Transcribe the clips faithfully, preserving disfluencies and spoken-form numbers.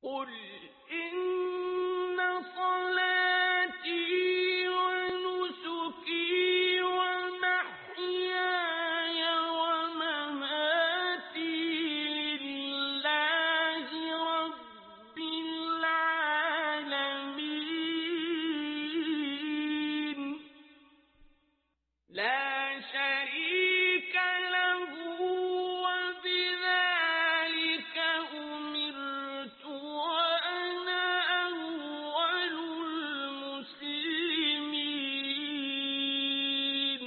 قل إن صلاتي ونسكي ومحياي ومماتي لله رب العالمين لا شريك له وبذلك أمرت وأنا أول المسلمين.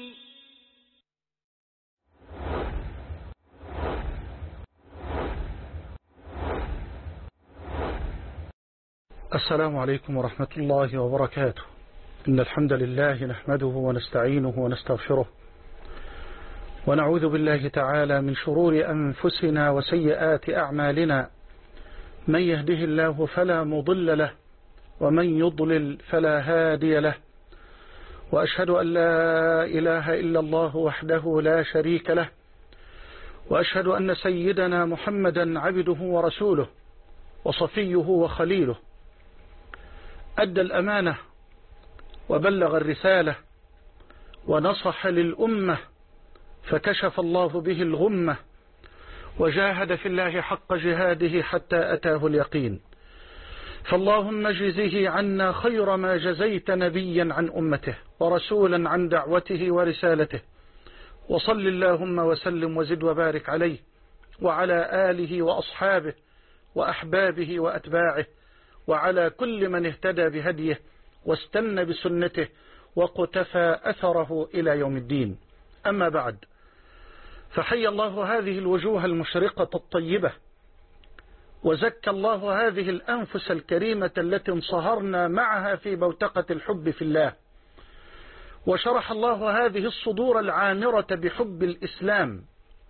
السلام عليكم ورحمة الله وبركاته. إن الحمد لله نحمده ونستعينه ونستغفره ونعوذ بالله تعالى من شرور أنفسنا وسيئات أعمالنا، من يهده الله فلا مضل له ومن يضلل فلا هادي له، وأشهد أن لا إله إلا الله وحده لا شريك له، وأشهد أن سيدنا محمدا عبده ورسوله وصفيه وخليله، أدى الأمانة وبلغ الرسالة ونصح للأمة، فكشف الله به الغمة، وجاهد في الله حق جهاده حتى أتاه اليقين. فاللهم اجزه عنا خير ما جزيت نبيا عن أمته ورسولا عن دعوته ورسالته، وصل اللهم وسلم وزد وبارك عليه وعلى آله وأصحابه وأحبابه وأتباعه وعلى كل من اهتدى بهديه واستنى بسنته وقتفى أثره إلى يوم الدين. أما بعد، فحي الله هذه الوجوه المشرقة الطيبة، وزكى الله هذه الأنفس الكريمة التي انصهرنا معها في بوتقة الحب في الله، وشرح الله هذه الصدور العامرة بحب الإسلام،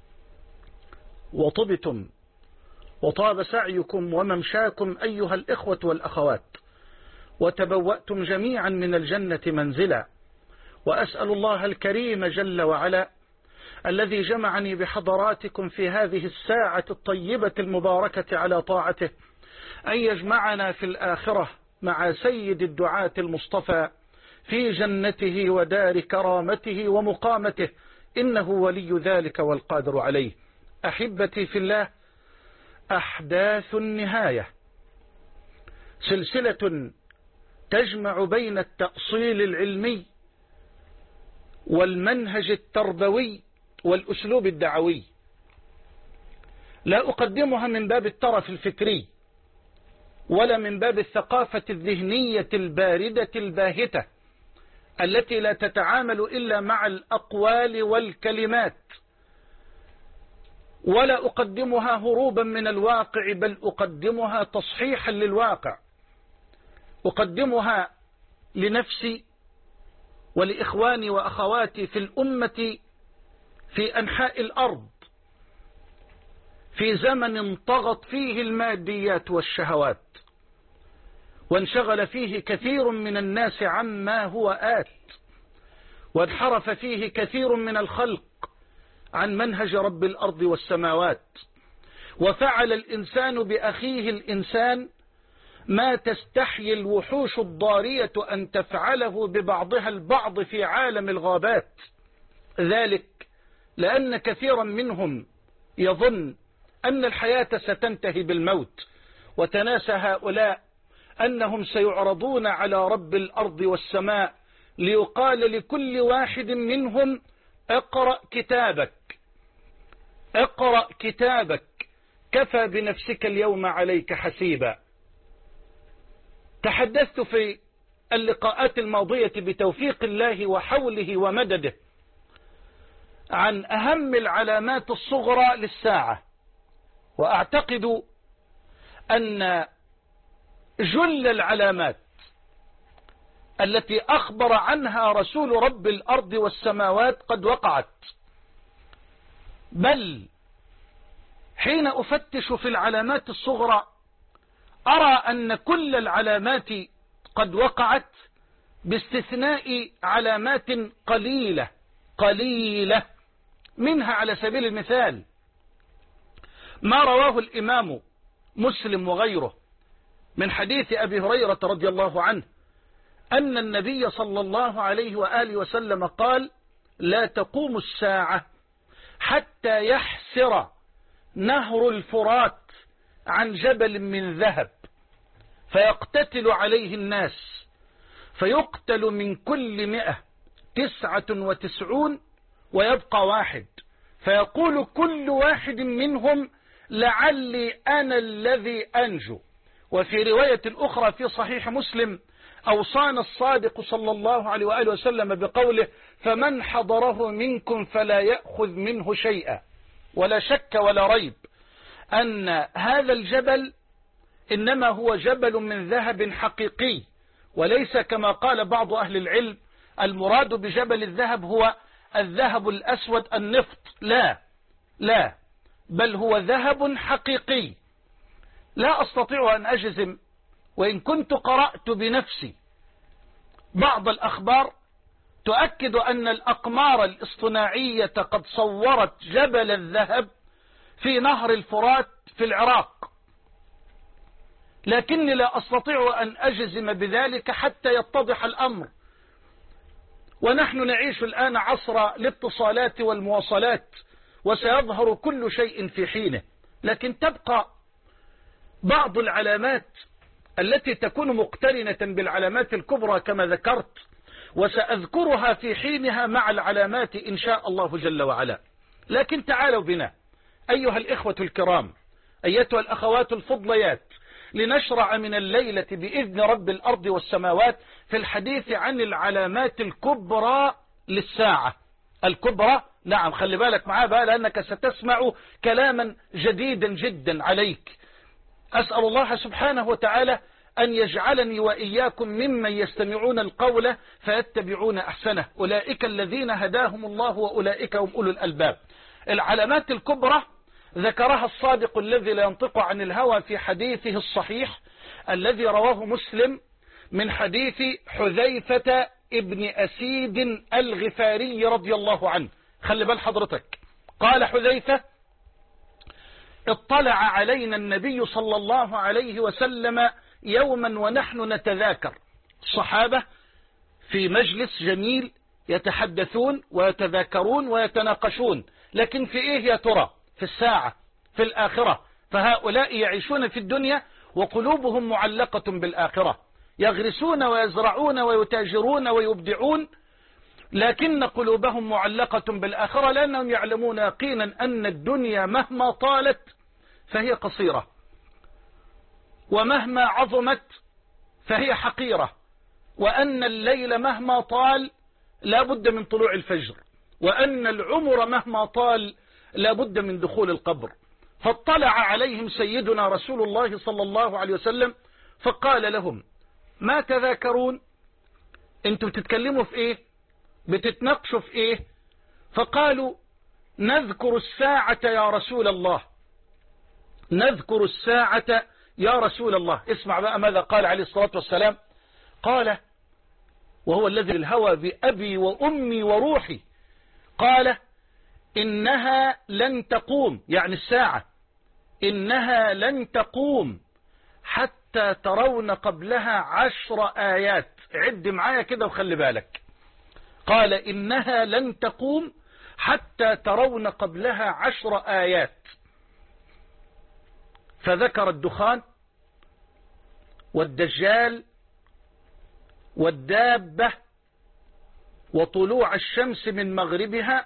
وطبتم وطاب سعيكم وممشاكم أيها الإخوة والأخوات، وتبوأتم جميعا من الجنة منزلا. وأسأل الله الكريم جل وعلا الذي جمعني بحضراتكم في هذه الساعة الطيبة المباركة على طاعته أن يجمعنا في الآخرة مع سيد الدعاة المصطفى في جنته ودار كرامته ومقامته، إنه ولي ذلك والقادر عليه. أحبتي في الله، أحداث النهاية سلسلة تجمع بين التأصيل العلمي والمنهج التربوي والأسلوب الدعوي. لا أقدمها من باب الترف الفكري ولا من باب الثقافة الذهنية الباردة الباهتة التي لا تتعامل إلا مع الأقوال والكلمات، ولا أقدمها هروبا من الواقع، بل أقدمها تصحيحا للواقع. أقدمها لنفسي ولإخواني وأخواتي في الأمة في أنحاء الأرض، في زمن طغت فيه الماديات والشهوات، وانشغل فيه كثير من الناس عما هو آت، وانحرف فيه كثير من الخلق عن منهج رب الأرض والسماوات، وفعل الإنسان بأخيه الإنسان ما تستحيي الوحوش الضارية أن تفعله ببعضها البعض في عالم الغابات. ذلك لأن كثيرا منهم يظن أن الحياة ستنتهي بالموت، وتناسى هؤلاء أنهم سيعرضون على رب الأرض والسماء ليقال لكل واحد منهم: اقرأ كتابك، اقرأ كتابك، كفى بنفسك اليوم عليك حسيبا. تحدثت في اللقاءات الماضية بتوفيق الله وحوله ومدده عن أهم العلامات الصغرى للساعة، وأعتقد أن جل العلامات التي أخبر عنها رسول رب الأرض والسماوات قد وقعت. بل حين أفتش في العلامات الصغرى أرى أن كل العلامات قد وقعت باستثناء علامات قليلة قليلة. منها على سبيل المثال ما رواه الإمام مسلم وغيره من حديث أبي هريرة رضي الله عنه أن النبي صلى الله عليه وآله وسلم قال: لا تقوم الساعة حتى يحسر نهر الفرات عن جبل من ذهب فيقتتل عليه الناس، فيقتل من كل مئة تسعة وتسعون ويبقى واحد، فيقول كل واحد منهم: لعلي أنا الذي أنجو. وفي رواية أخرى في صحيح مسلم: أوصانا الصادق صلى الله عليه وآله وسلم بقوله: فمن حضره منكم فلا يأخذ منه شيئا. ولا شك ولا ريب أن هذا الجبل إنما هو جبل من ذهب حقيقي، وليس كما قال بعض أهل العلم المراد بجبل الذهب هو الذهب الأسود النفط. لا لا بل هو ذهب حقيقي. لا أستطيع أن أجزم، وإن كنت قرأت بنفسي بعض الأخبار تؤكد أن الأقمار الاصطناعية قد صورت جبل الذهب في نهر الفرات في العراق، لكني لا أستطيع أن أجزم بذلك حتى يتضح الأمر. ونحن نعيش الآن عصر الاتصالات والمواصلات، وسيظهر كل شيء في حينه، لكن تبقى بعض العلامات التي تكون مقترنة بالعلامات الكبرى كما ذكرت، وسأذكرها في حينها مع العلامات إن شاء الله جل وعلا. لكن تعالوا بنا أيها الإخوة الكرام، أيتها الأخوات الفضليات، لنشرع من الليلة بإذن رب الأرض والسماوات في الحديث عن العلامات الكبرى للساعة. الكبرى، نعم، خلي بالك معاه بقى لأنك ستسمع كلاما جديدا جدا عليك. أسأل الله سبحانه وتعالى أن يجعلني وإياكم ممن يستمعون القول فيتبعون أحسنه، أولئك الذين هداهم الله وأولئك هم أولو الألباب. العلامات الكبرى ذكرها الصادق الذي لا ينطق عن الهوى في حديثه الصحيح الذي رواه مسلم من حديث حذيفة ابن أسيد الغفاري رضي الله عنه. خلي بال حضرتك، قال حذيفة: اطلع علينا النبي صلى الله عليه وسلم يوما ونحن نتذاكر، الصحابة في مجلس جميل يتحدثون ويتذاكرون ويتناقشون، لكن في ايه يا ترى؟ في الساعة، في الآخرة. فهؤلاء يعيشون في الدنيا وقلوبهم معلقة بالآخرة، يغرسون ويزرعون ويتاجرون ويبدعون، لكن قلوبهم معلقة بالآخرة، لأنهم يعلمون يقينا أن الدنيا مهما طالت فهي قصيرة، ومهما عظمت فهي حقيرة، وأن الليل مهما طال لا بد من طلوع الفجر، وأن العمر مهما طال لا بد من دخول القبر. فاطلع عليهم سيدنا رسول الله صلى الله عليه وسلم فقال لهم: ما تذاكرون؟ انتم بتتكلموا في ايه؟ بتتناقشوا في ايه؟ فقالوا: نذكر الساعة يا رسول الله، نذكر الساعة يا رسول الله. اسمع بقى ماذا قال عليه الصلاة والسلام. قال، وهو الذي الهوى بأبي وأمي وروحي، قال: إنها لن تقوم، يعني الساعة، إنها لن تقوم حتى ترون قبلها عشر آيات. عد معايا كده وخلي بالك. قال: إنها لن تقوم حتى ترون قبلها عشر آيات. فذكر الدخان والدجال والدابة وطلوع الشمس من مغربها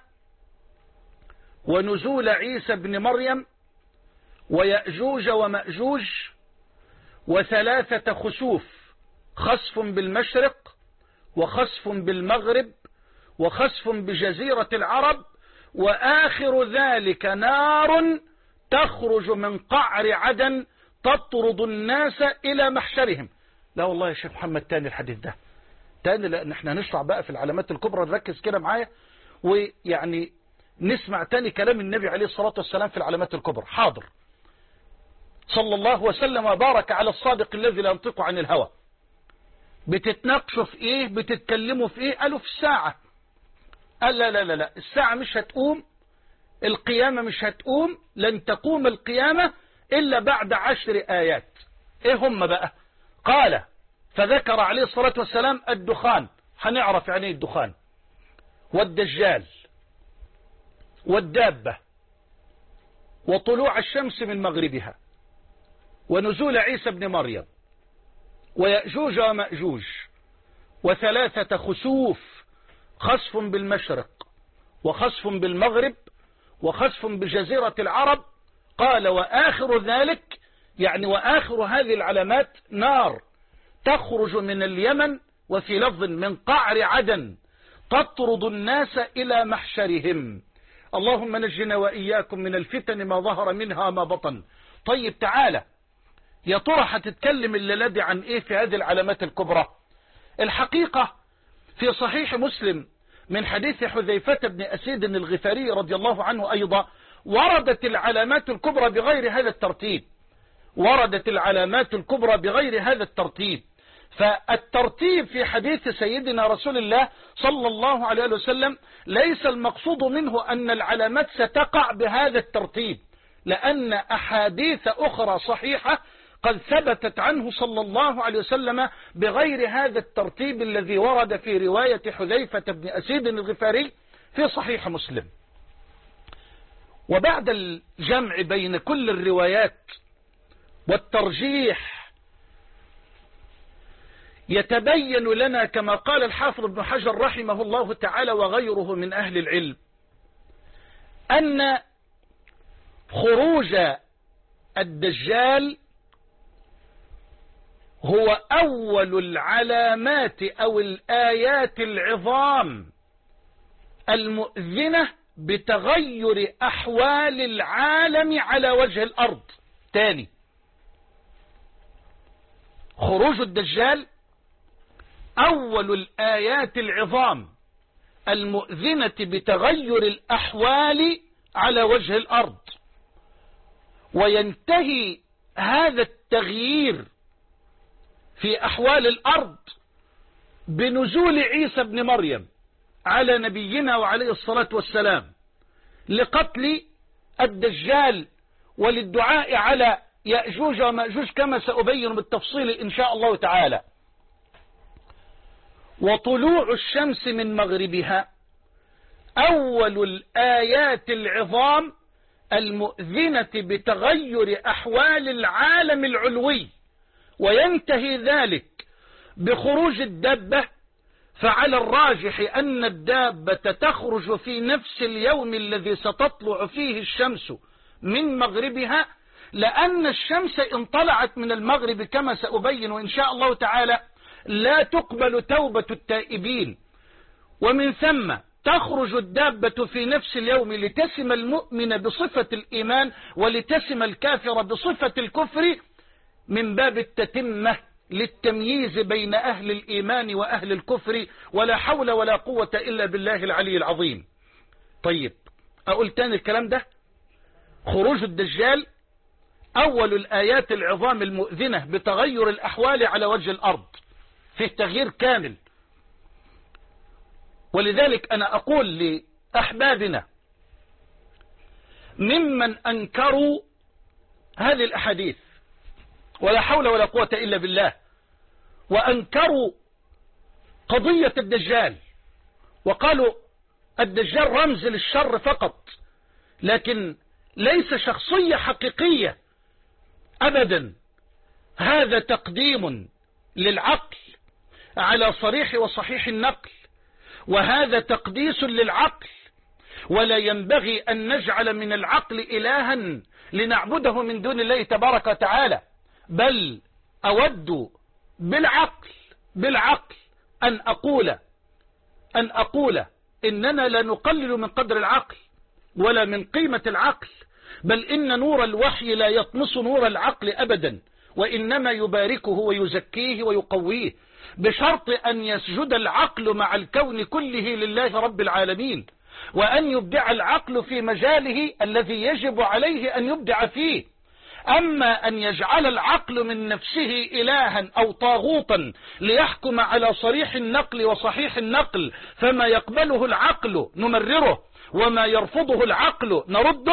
ونزول عيسى بن مريم ويأجوج ومأجوج وثلاثة خسوف، خسف بالمشرق وخسف بالمغرب وخسف بجزيرة العرب، وآخر ذلك نار تخرج من قعر عدن تطرد الناس إلى محشرهم. لا والله يا شيخ محمد تاني الحديث ده تاني، لأن احنا نشرع بقى في العلامات الكبرى، نركز كده معايا ويعني نسمع تاني كلام النبي عليه الصلاة والسلام في العلامات الكبرى. حاضر. صلى الله وسلم وبارك على الصادق الذي لا ينطق عن الهوى. بتتناقشوا في ايه؟ بتتكلموا في ايه؟ قالوا في الساعة. قال لا لا لا لا، الساعة مش هتقوم، القيامة مش هتقوم، لن تقوم القيامة إلا بعد عشر آيات. ايه هم بقى؟ قال فذكر عليه الصلاة والسلام الدخان، هنعرف يعني الدخان، والدجال، والدابة، وطلوع الشمس من مغربها، ونزول عيسى بن مريم، ويأجوج ومأجوج، وثلاثة خسوف، خسف بالمشرق وخسف بالمغرب وخسف بجزيرة العرب. قال وآخر ذلك يعني وآخر هذه العلامات نار تخرج من اليمن وفي لفظ من قعر عدن تطرد الناس إلى محشرهم. اللهم نجنا وإياكم من الفتن ما ظهر منها ما بطن. طيب تعالى يا ترى هتتكلم الليلة دي عن ايه في هذه العلامات الكبرى؟ الحقيقة في صحيح مسلم من حديث حذيفة بن أسيد الغفاري رضي الله عنه أيضا وردت العلامات الكبرى بغير هذا الترتيب، وردت العلامات الكبرى بغير هذا الترتيب. فالترتيب في حديث سيدنا رسول الله صلى الله عليه وسلم ليس المقصود منه أن العلامات ستقع بهذا الترتيب، لأن أحاديث أخرى صحيحة قد ثبتت عنه صلى الله عليه وسلم بغير هذا الترتيب الذي ورد في رواية حذيفة بن أسيد الغفاري في صحيح مسلم. وبعد الجمع بين كل الروايات والترجيح يتبين لنا كما قال الحافظ ابن حجر رحمه الله تعالى وغيره من أهل العلم أن خروج الدجال هو أول العلامات أو الآيات العظام المؤذنة بتغير أحوال العالم على وجه الأرض. تاني، خروج الدجال أول الآيات العظام المؤذنة بتغير الأحوال على وجه الأرض، وينتهي هذا التغيير في أحوال الأرض بنزول عيسى بن مريم على نبينا وعليه الصلاة والسلام لقتل الدجال وللدعاء على يأجوج ومأجوج كما سأبين بالتفصيل إن شاء الله تعالى. وطلوع الشمس من مغربها أول الآيات العظام المؤذنة بتغير أحوال العالم العلوي، وينتهي ذلك بخروج الدابة. فعلى الراجح أن الدابة تخرج في نفس اليوم الذي ستطلع فيه الشمس من مغربها، لأن الشمس إن طلعت من المغرب كما سأبين إن شاء الله تعالى لا تقبل توبة التائبين، ومن ثم تخرج الدابة في نفس اليوم لتسم المؤمن بصفة الإيمان ولتسم الكافر بصفة الكفر من باب التتمة للتمييز بين أهل الإيمان وأهل الكفر، ولا حول ولا قوة إلا بالله العلي العظيم. طيب أقول تاني الكلام ده، خروج الدجال أول الآيات العظام المؤذنة بتغير الأحوال على وجه الأرض، فيه تغيير كامل. ولذلك أنا أقول لأحبابنا ممن أنكروا هذه الأحاديث ولا حول ولا قوة إلا بالله، وأنكروا قضية الدجال وقالوا الدجال رمز للشر فقط، لكن ليس شخصية حقيقية أبدا. هذا تقديم للعقل على صريح وصحيح النقل، وهذا تقديس للعقل، ولا ينبغي أن نجعل من العقل إلها لنعبده من دون الله تبارك وتعالى، بل أود بالعقل بالعقل أن أقول أن أقول إننا لا نقلل من قدر العقل ولا من قيمة العقل، بل إن نور الوحي لا يطمس نور العقل أبدا، وإنما يباركه ويزكيه ويقويه، بشرط أن يسجد العقل مع الكون كله لله رب العالمين، وأن يبدع العقل في مجاله الذي يجب عليه أن يبدع فيه. أما أن يجعل العقل من نفسه إلها أو طاغوتا ليحكم على صريح النقل وصحيح النقل، فما يقبله العقل نمرره وما يرفضه العقل نرده،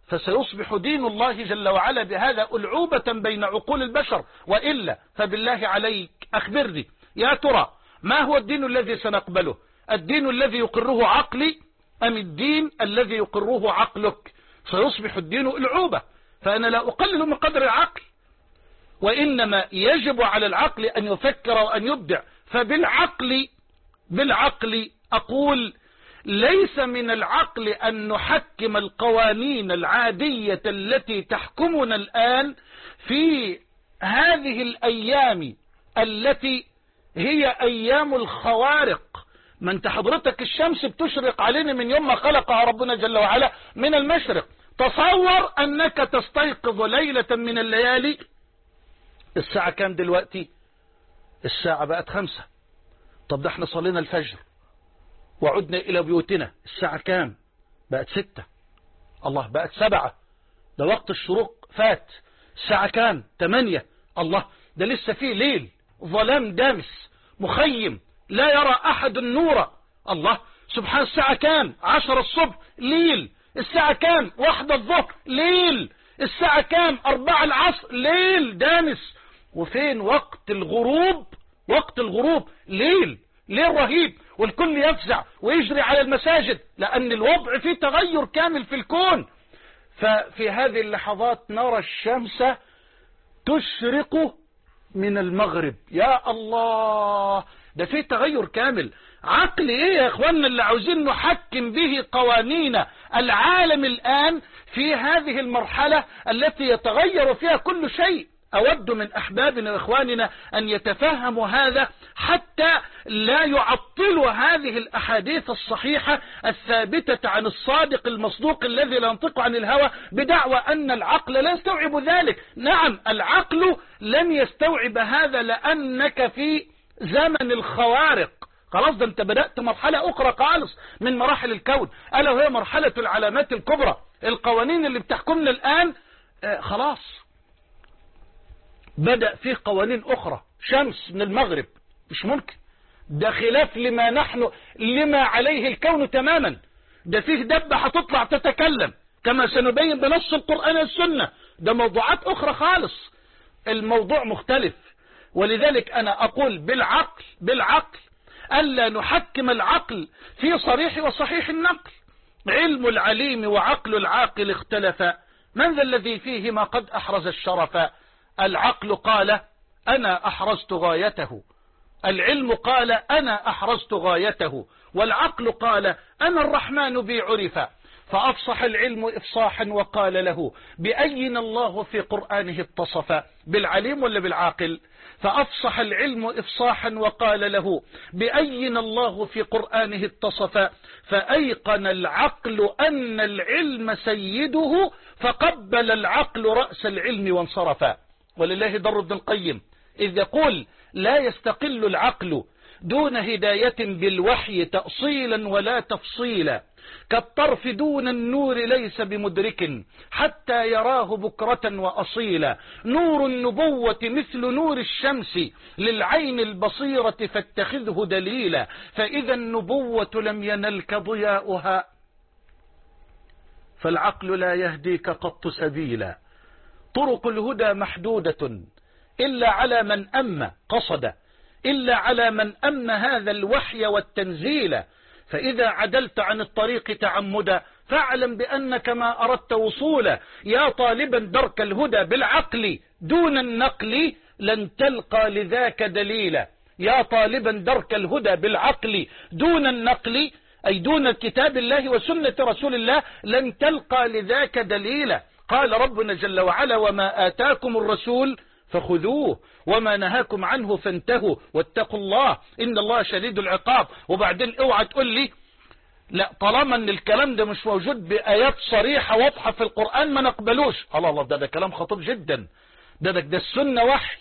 فسيصبح دين الله جل وعلا بهذا ألعوبة بين عقول البشر، وإلا فبالله عليك أخبرني يا ترى ما هو الدين الذي سنقبله؟ الدين الذي يقره عقلي أم الدين الذي يقره عقلك؟ سيصبح الدين ألعوبة. فأنا لا أقلل من قدر العقل، وإنما يجب على العقل أن يفكر وأن يبدع. فبالعقل بالعقل أقول ليس من العقل أن نحكم القوانين العادية التي تحكمنا الآن في هذه الأيام التي هي أيام الخوارق. ما انت حضرتك الشمس بتشرق علينا من يوم ما خلقها ربنا جل وعلا من المشرق. تصور أنك تستيقظ ليلة من الليالي، الساعة كام دلوقتي؟ الساعة بقت خمسة. طب ده احنا صلينا الفجر وعدنا إلى بيوتنا، الساعة كام؟ بقت ستة. الله، بقت سبعة. ده وقت الشروق فات. الساعة كام؟ تمانية. الله، ده لسه فيه ليل، ظلام دامس مخيم لا يرى أحد النور. الله سبحان. الساعة كام؟ عشرة الصبح ليل. الساعة كام؟ واحدة الظهر ليل. الساعة كام؟ أربعة العصر ليل دامس. وفين وقت الغروب؟ وقت الغروب ليل، ليل رهيب، والكل يفزع ويجري على المساجد لأن الوضع فيه تغير كامل في الكون. ففي هذه اللحظات نرى الشمس تشرق من المغرب. يا الله، ده فيه تغير كامل. عقل ايه يا اخواننا اللي عاوزين نحكم به قوانين العالم الآن في هذه المرحلة التي يتغير فيها كل شيء؟ أود من أحبابنا وإخواننا أن يتفهموا هذا حتى لا يعطلوا هذه الأحاديث الصحيحة الثابتة عن الصادق المصدوق الذي لا ينطق عن الهوى بدعوى أن العقل لا يستوعب ذلك. نعم، العقل لن يستوعب هذا لأنك في زمن الخوارق. خلاص، ده انت بدأت مرحلة أخرى خالص من مراحل الكون، ألا وهي مرحلة العلامات الكبرى. القوانين اللي بتحكمنا الآن آه خلاص بدأ فيه قوانين أخرى. شمس من المغرب مش ممكن، ده خلاف لما نحن لما عليه الكون تماما. ده فيه دبة هتطلع تتكلم كما سنبين بنص القرآن والسنة. ده موضوعات أخرى خالص، الموضوع مختلف. ولذلك أنا أقول بالعقل بالعقل ألا نحكم العقل في صريح وصحيح النقل. علم العليم وعقل العاقل اختلفا، من ذا الذي فيهما قد أحرز الشرفا؟ العقل قال أنا أحرزت غايته، العلم قال أنا أحرزت غايته، والعقل قال أنا الرحمن بي عرفا. فأفصح العلم إفصاحا وقال له بأين الله في قرآنه اتصفا؟ بالعليم ولا بالعاقل؟ فأفصح العلم إفصاحا وقال له بأين الله في قرآنه اتصفا. فأيقن العقل أن العلم سيده فقبل العقل رأس العلم وانصرفا. ولله در ابن القيم إذ يقول لا يستقل العقل دون هداية بالوحي تأصيلا ولا تفصيلا، كالطرف دون النور ليس بمدرك حتى يراه بكرة وأصيلا. نور النبوة مثل نور الشمس للعين البصيرة فاتخذه دليلا، فإذا النبوة لم ينلك ضياؤها فالعقل لا يهديك قط سبيلا. طرق الهدى محدودة إلا على من أم قصد، إلا على من أم هذا الوحي والتنزيل. فإذا عدلت عن الطريق تعمدا فاعلم بأنك ما أردت وصولا. يا طالبا درك الهدى بالعقل دون النقل لن تلقى لذاك دليلا. يا طالبا درك الهدى بالعقل دون النقل أي دون كتاب الله وسنة رسول الله لن تلقى لذاك دليلا. قال ربنا جل وعلا وما آتاكم الرسول فخذوه وما نهاكم عنه فانتهوا واتقوا الله إن الله شديد العقاب. وبعدين اوعى تقول لي لا طالما ان الكلام ده مش موجود بآيات صريحة واضحة في القرآن ما نقبلوش. الله الله، ده ده كلام خطير جدا. ده ده, ده السنة وحي،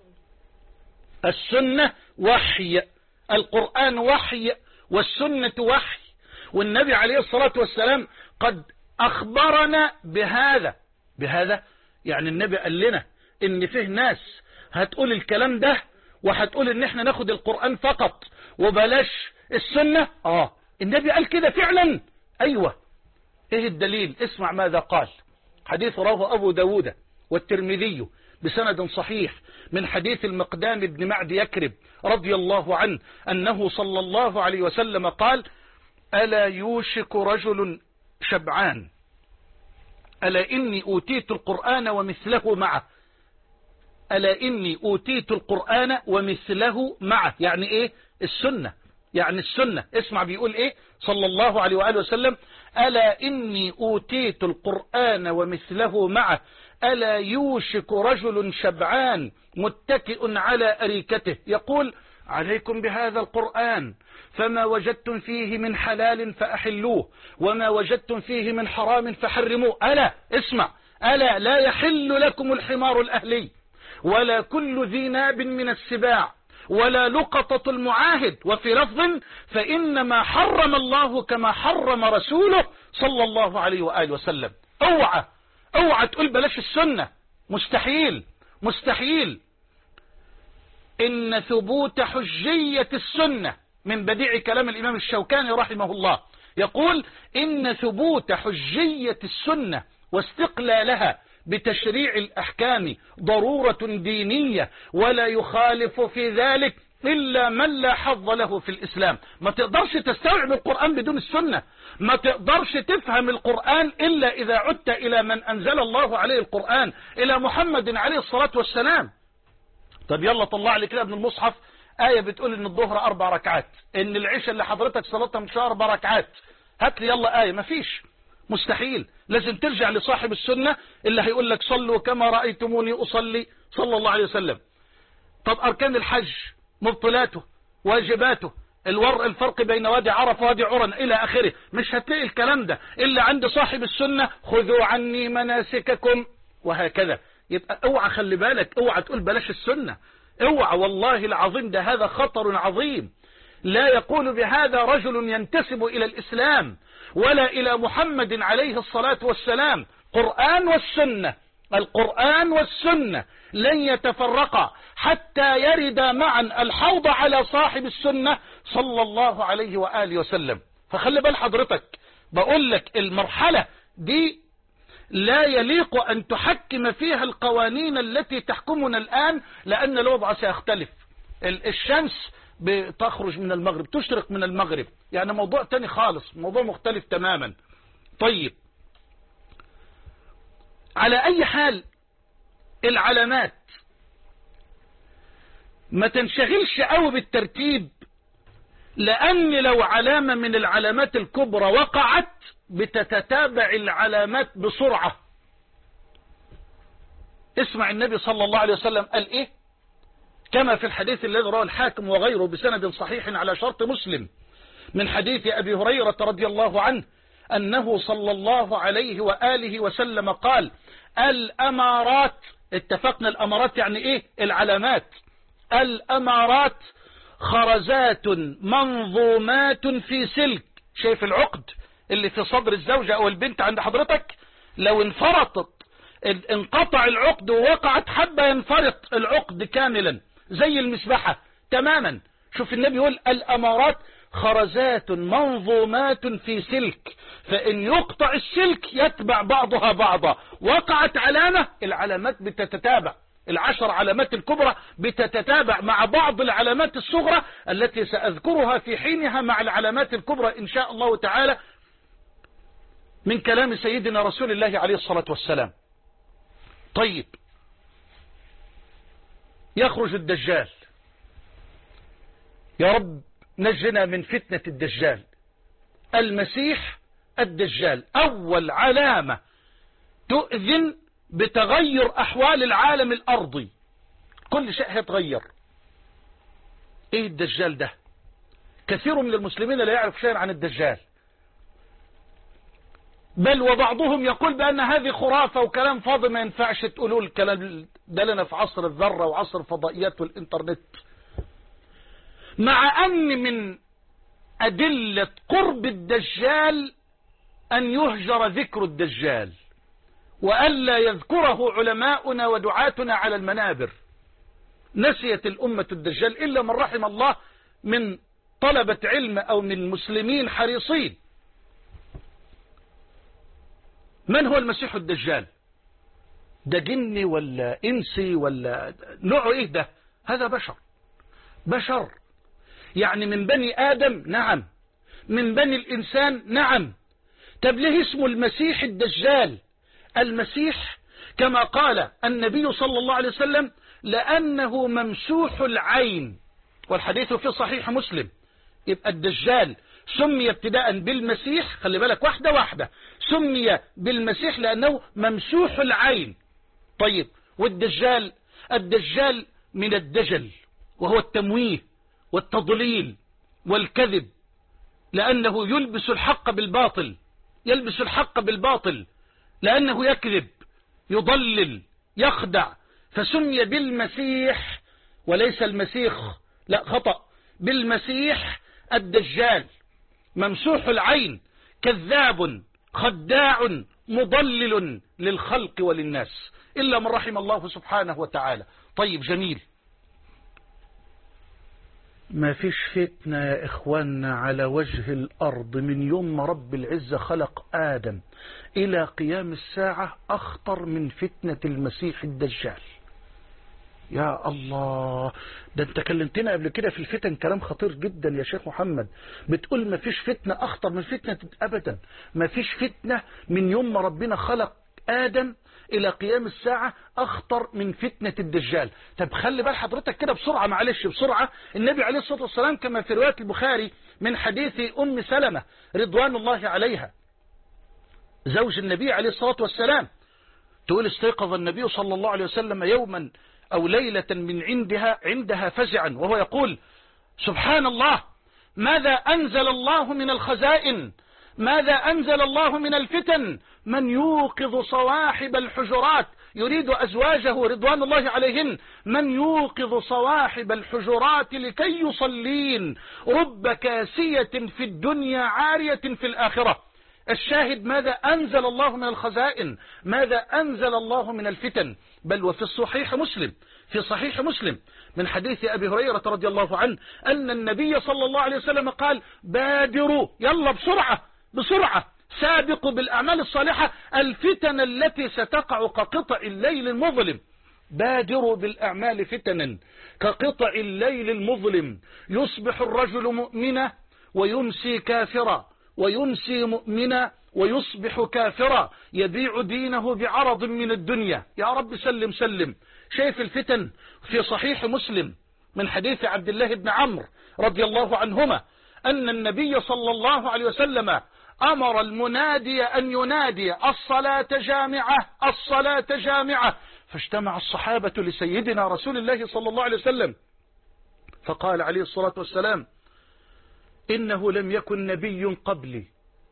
السنة وحي، القرآن وحي والسنة وحي، والنبي عليه الصلاة والسلام قد أخبرنا بهذا. بهذا يعني النبي قال لنا ان فيه ناس هتقول الكلام ده وهتقول ان احنا ناخد القرآن فقط وبلاش السنة. اه النبي قال كده فعلا. ايوه، ايه الدليل؟ اسمع ماذا قال. حديث رواه أبو داود والترمذي بسند صحيح من حديث المقدام بن معد يكرب رضي الله عنه أنه صلى الله عليه وسلم قال: ألا يوشك رجل شبعان ألا إني أوتيت القرآن ومثله معه. ألا إني أوتيت القرآن ومثله معه يعني إيه؟ السنة، يعني السنة. اسمع بيقول إيه صلى الله عليه وآله وسلم: ألا إني أوتيت القرآن ومثله معه ألا يوشك رجل شبعان متكئ على أريكته يقول: عليكم بهذا القرآن فما وجدتم فيه من حلال فأحلوه وما وجدتم فيه من حرام فحرموه. ألا اسمع، ألا لا يحل لكم الحمار الأهلي ولا كل ذي ناب من السباع ولا لقطة المعاهد، وفي لفظ: فإنما حرم الله كما حرم رسوله صلى الله عليه وآله وسلم. اوعى اوعى تقول بلاش السنة، مستحيل مستحيل. إن ثبوت حجية السنة من بديع كلام الإمام الشوكاني رحمه الله يقول: إن ثبوت حجية السنة واستقلالها بتشريع الأحكام ضرورة دينية ولا يخالف في ذلك إلا من لا حظ له في الإسلام. ما تقدرش تستوعب القرآن بدون السنة، ما تقدرش تفهم القرآن إلا إذا عدت إلى من أنزل الله عليه القرآن، إلى محمد عليه الصلاة والسلام. طب يلا طلع لي كده ابن المصحف آية بتقول إن الظهر أربع ركعات، إن العشاء اللي حضرتك صلاتها مش أربع ركعات. هات لي يلا آية. مفيش، مستحيل. لازم ترجع لصاحب السنة اللي هيقول لك صلوا كما رأيتموني أصلي صلى الله عليه وسلم. طب أركان الحج، مبطلاته، واجباته، الور الفرق بين وادي عرفة ووادي عرن إلى آخره، مش هتلاقي الكلام ده إلا عند صاحب السنة. خذوا عني مناسككم وهكذا. يبقى اوعى، خلي بالك، اوعى تقول بلاش السنة، اوعى والله العظيم، ده هذا خطر عظيم. لا يقول بهذا رجل ينتسب إلى الإسلام ولا إلى محمد عليه الصلاة والسلام. قرآن والسنة، القرآن والسنة لن يتفرقا حتى يرد معا الحوض على صاحب السنة صلى الله عليه وآله وسلم. فخلي بال حضرتك، بقول لك المرحلة دي لا يليق أن تحكم فيها القوانين التي تحكمنا الآن، لأن الوضع سيختلف. الشمس بتخرج من المغرب، تشرق من المغرب، يعني موضوع تاني خالص، موضوع مختلف تماما. طيب، على أي حال العلامات ما تنشغلش قوي بالترتيب، لأن لو علامة من العلامات الكبرى وقعت بتتتابع العلامات بسرعة. اسمع النبي صلى الله عليه وسلم قال إيه كما في الحديث الذي رواه الحاكم وغيره بسند صحيح على شرط مسلم من حديث أبي هريرة رضي الله عنه أنه صلى الله عليه وآله وسلم قال: الأمارات، اتفقنا الأمارات يعني إيه؟ العلامات. الأمارات خرزات منظومات في سلك. شايف العقد اللي في صدر الزوجة أو البنت عند حضرتك؟ لو انفرطت، انقطع العقد ووقعت حبة، ينفرط العقد كاملا زي المسبحة تماما. شوف النبي يقول: الأمارات خرزات منظومات في سلك، فإن يقطع السلك يتبع بعضها بعضا. وقعت علامة، العلامات بتتتابع، العشر علامات الكبرى بتتتابع مع بعض العلامات الصغرى التي سأذكرها في حينها مع العلامات الكبرى إن شاء الله تعالى من كلام سيدنا رسول الله عليه الصلاة والسلام. طيب، يخرج الدجال. يا رب نجنا من فتنة الدجال. المسيح الدجال أول علامة تؤذن بتغير أحوال العالم الأرضي، كل شيء هيتغير. إيه الدجال ده؟ كثير من المسلمين لا يعرف شيئا عن الدجال، بل وبعضهم يقول بأن هذه خرافة وكلام فاضي ما ينفعش تقولوا الكلام ده لنا في عصر الذرة وعصر الفضائيات والإنترنت. مع أن من أدلة قرب الدجال أن يهجر ذكر الدجال وألا يذكره علماؤنا ودعاتنا على المنابر. نسيت الأمة الدجال إلا من رحم الله من طلبة علم أو من مسلمين حريصين. من هو المسيح الدجال؟ ده جني ولا إنسي ولا نوعه إيه ده؟ هذا بشر بشر يعني من بني آدم، نعم، من بني الإنسان، نعم. طب ليه اسمه المسيح الدجال؟ المسيح كما قال النبي صلى الله عليه وسلم لأنه ممسوح العين، والحديث في صحيح مسلم. يبقى الدجال سمي ابتداء بالمسيح، خلي بالك واحدة واحدة، سمي بالمسيح لأنه ممسوح العين. طيب والدجال؟ الدجال من الدجل، وهو التمويه والتضليل والكذب، لأنه يلبس الحق بالباطل، يلبس الحق بالباطل لأنه يكذب يضلل يخدع، فسمي بالمسيح وليس المسيخ، لا خطأ، بالمسيح الدجال، ممسوح العين، كذاب خداع مضلل للخلق وللناس إلا من رحم الله سبحانه وتعالى. طيب جميل. ما فيش فتنة يا إخواننا على وجه الأرض من يوم ما رب العزة خلق آدم إلى قيام الساعة أخطر من فتنة المسيح الدجال. يا الله، ده انت كلمتنا قبل كده في الفتن كلام خطير جدا يا شيخ محمد، بتقول ما فيش فتنة أخطر من فتنة. أبدا ما فيش فتنة من يوم ما ربنا خلق آدم إلى قيام الساعة أخطر من فتنة الدجال. طب خلي بال حضرتك كده بسرعة، معلش بسرعة. النبي عليه الصلاة والسلام كما في رواية البخاري من حديث أم سلمة رضوان الله عليها زوج النبي عليه الصلاة والسلام، تقول استيقظ النبي صلى الله عليه وسلم يوما أو ليلة من عندها عندها فزعا وهو يقول سبحان الله، ماذا أنزل الله من الخزائن، ماذا أنزل الله من الفتن، من يوقظ صواحب الحجرات، يريد أزواجه رضوان الله عليهن، من يوقظ صواحب الحجرات لكي يصلين، رب كاسية في الدنيا عارية في الآخرة. الشاهد ماذا أنزل الله من الخزائن، ماذا أنزل الله من الفتن. بل وفي الصحيح مسلم، في صحيح مسلم من حديث أبي هريرة رضي الله عنه أن النبي صلى الله عليه وسلم قال بادروا، يلا بسرعة بسرعة، سابقوا بالأعمال الصالحة الفتن التي ستقع كقطع الليل المظلم. بادروا بالأعمال فتنا كقطع الليل المظلم، يصبح الرجل مؤمنا ويمسي كافرا، ويمسي مؤمنا ويصبح كافرا، يبيع دينه بعرض من الدنيا. يا رب سلم سلم. شايف الفتن؟ في صحيح مسلم من حديث عبد الله بن عمرو رضي الله عنهما أن النبي صلى الله عليه وسلم أمر المنادي أن ينادي الصلاة جامعة الصلاة جامعة، فاجتمع الصحابة لسيدنا رسول الله صلى الله عليه وسلم فقال عليه الصلاة والسلام إنه لم يكن نبي قبلي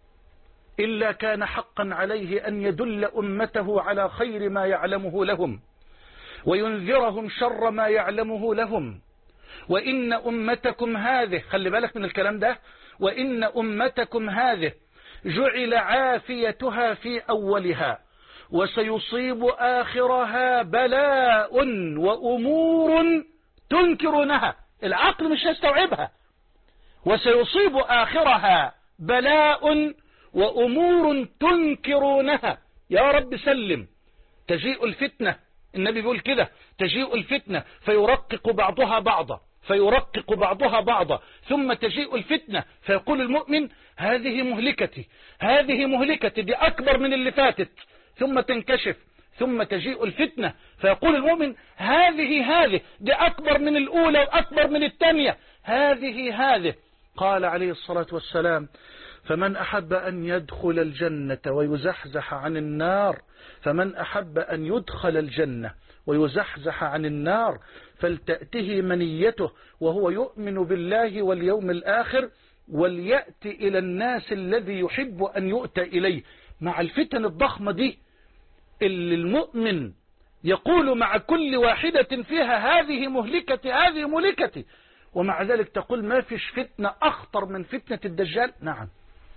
إلا كان حقا عليه أن يدل أمته على خير ما يعلمه لهم وينذرهم شر ما يعلمه لهم، وإن أمتكم هذه، خلي بالك من الكلام ده، وإن أمتكم هذه جعل عافيتها في أولها وسيصيب آخرها بلاء وأمور تنكرونها، العقل مش هيستوعبها، وسيصيب آخرها بلاء وأمور تنكرونها. يا رب سلم. تجيء الفتنة، النبي بيقول كده، تجيء الفتنة فيرقق بعضها بعضا فيرقق بعضها بعضا ثم تجيء الفتنة فيقول المؤمن هذه مهلكتي هذه مهلكتي دي أكبر من اللي فاتت، ثم تنكشف، ثم تجيء الفتنة فيقول المؤمن هذه هذه دي أكبر من الأولى وأكبر من الثانية، هذه هذه. قال عليه الصلاة والسلام فمن أحب أن يدخل الجنة ويزحزح عن النار فمن أحب أن يدخل الجنة ويزحزح عن النار فلتأته منيته وهو يؤمن بالله واليوم الآخر وليأتي إلى الناس الذي يحب أن يؤتى إليه. مع الفتن الضخمة دي اللي المؤمن يقول مع كل واحدة فيها هذه مهلكتي هذه مهلكتي، ومع ذلك تقول ما فيش فتنة أخطر من فتنة الدجال. نعم،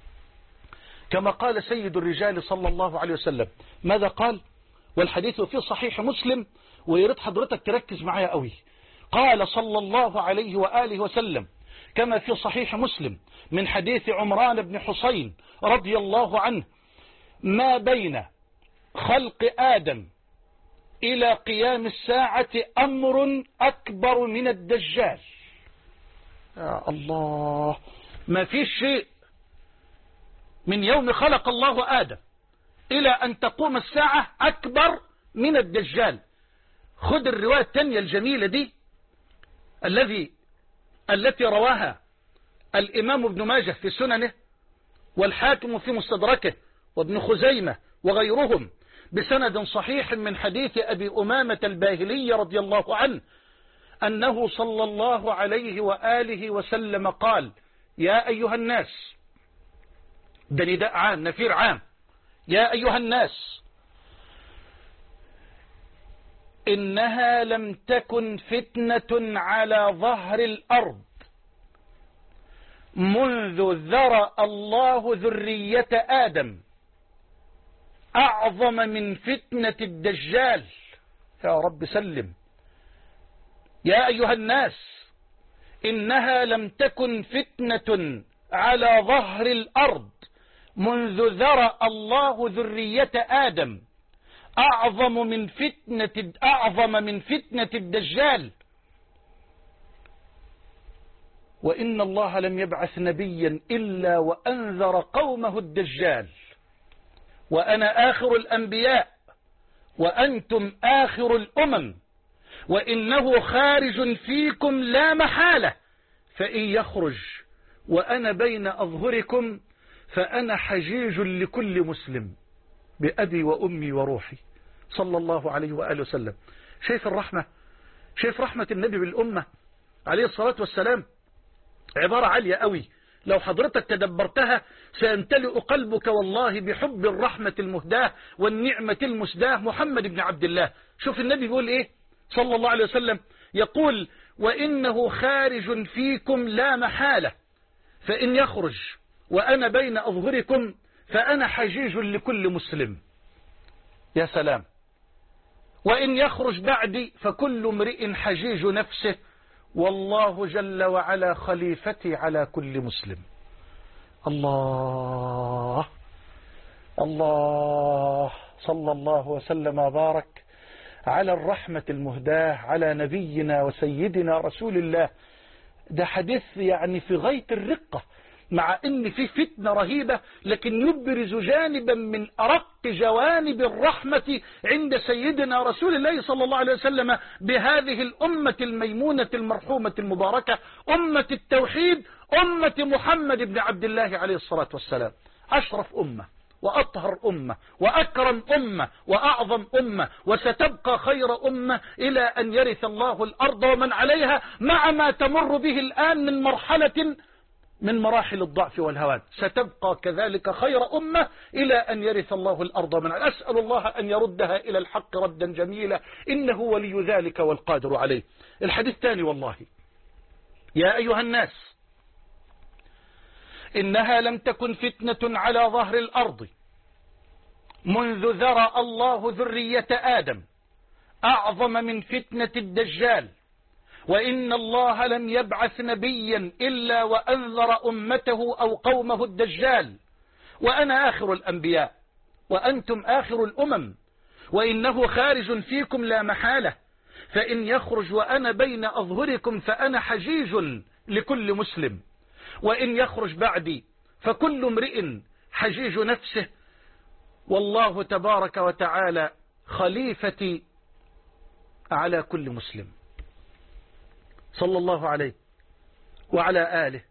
كما قال سيد الرجال صلى الله عليه وسلم. ماذا قال؟ والحديث في صحيح مسلم، ويريد حضرتك تركز معايا قوي. قال صلى الله عليه وآله وسلم كما في صحيح مسلم من حديث عمران بن حسين رضي الله عنه ما بين خلق آدم إلى قيام الساعة أمر أكبر من الدجال. يا الله، ما في شيء من يوم خلق الله آدم إلى أن تقوم الساعة أكبر من الدجال. خذ الرواية الثانية الجميلة دي الذي التي رواها الإمام ابن ماجه في سننه والحاكم في مستدركه وابن خزيمة وغيرهم بسند صحيح من حديث أبي أمامة الباهلي رضي الله عنه أنه صلى الله عليه وآله وسلم قال: يا أيها الناس، ده نداء عام نفير عام، يا أيها الناس، إنها لم تكن فتنة على ظهر الأرض منذ ذرأ الله ذرية آدم أعظم من فتنة الدجال. يا رب سلم. يا أيها الناس، إنها لم تكن فتنة على ظهر الأرض منذ ذرأ الله ذرية آدم أعظم من فتنة أعظم من فتنة الدجال. وإن الله لم يبعث نبيا إلا وأنذر قومه الدجال، وأنا آخر الأنبياء وأنتم آخر الأمم، وإنه خارج فيكم لا محالة، فإن يخرج وأنا بين أظهركم فأنا حجيج لكل مسلم بأبي وأمي وروحي، صلى الله عليه وآله وسلم. شايف الرحمة؟ شايف رحمة النبي بالأمة عليه الصلاة والسلام؟ عبارة عالية قوي، لو حضرتك تدبرتها سيمتلئ قلبك والله بحب الرحمة المهداة والنعمة المسداة محمد بن عبد الله. شوف النبي يقول إيه صلى الله عليه وسلم، يقول: وإنه خارج فيكم لا محالة، فإن يخرج وأنا بين أظهركم فأنا حجيج لكل مسلم. يا سلام. وإن يخرج بعدي فكل امرئ حجيج نفسه، والله جل وعلا خليفتي على كل مسلم. الله الله، صلى الله وسلم وبارك على الرحمة المهداة على نبينا وسيدنا رسول الله. ده حديث يعني في غاية الرقة، مع ان في فتنة رهيبة، لكن يبرز جانبا من أرق جوانب الرحمة عند سيدنا رسول الله صلى الله عليه وسلم بهذه الأمة الميمونة المرحومة المباركة، أمة التوحيد، أمة محمد بن عبد الله عليه الصلاة والسلام. أشرف أمة وأطهر أمة وأكرم أمة وأعظم أمة، وستبقى خير أمة إلى أن يرث الله الأرض ومن عليها، مع ما تمر به الآن من مرحلة من مراحل الضعف والهوان، ستبقى كذلك خير أمة إلى أن يرث الله الأرض من عليها. أسأل الله أن يردها إلى الحق ردا جميلا، إنه ولي ذلك والقادر عليه. الحديث الثاني: والله يا أيها الناس، إنها لم تكن فتنة على ظهر الأرض منذ ذرأ الله ذرية آدم أعظم من فتنة الدجال، وإن الله لم يبعث نبيا إلا وأنذر أمته أو قومه الدجال، وأنا آخر الأنبياء وأنتم آخر الأمم، وإنه خارج فيكم لا محالة، فإن يخرج وأنا بين أظهركم فأنا حجيج لكل مسلم، وإن يخرج بعدي فكل امرئ حجيج نفسه، والله تبارك وتعالى خليفتي على كل مسلم، صلى الله عليه وعلى آله.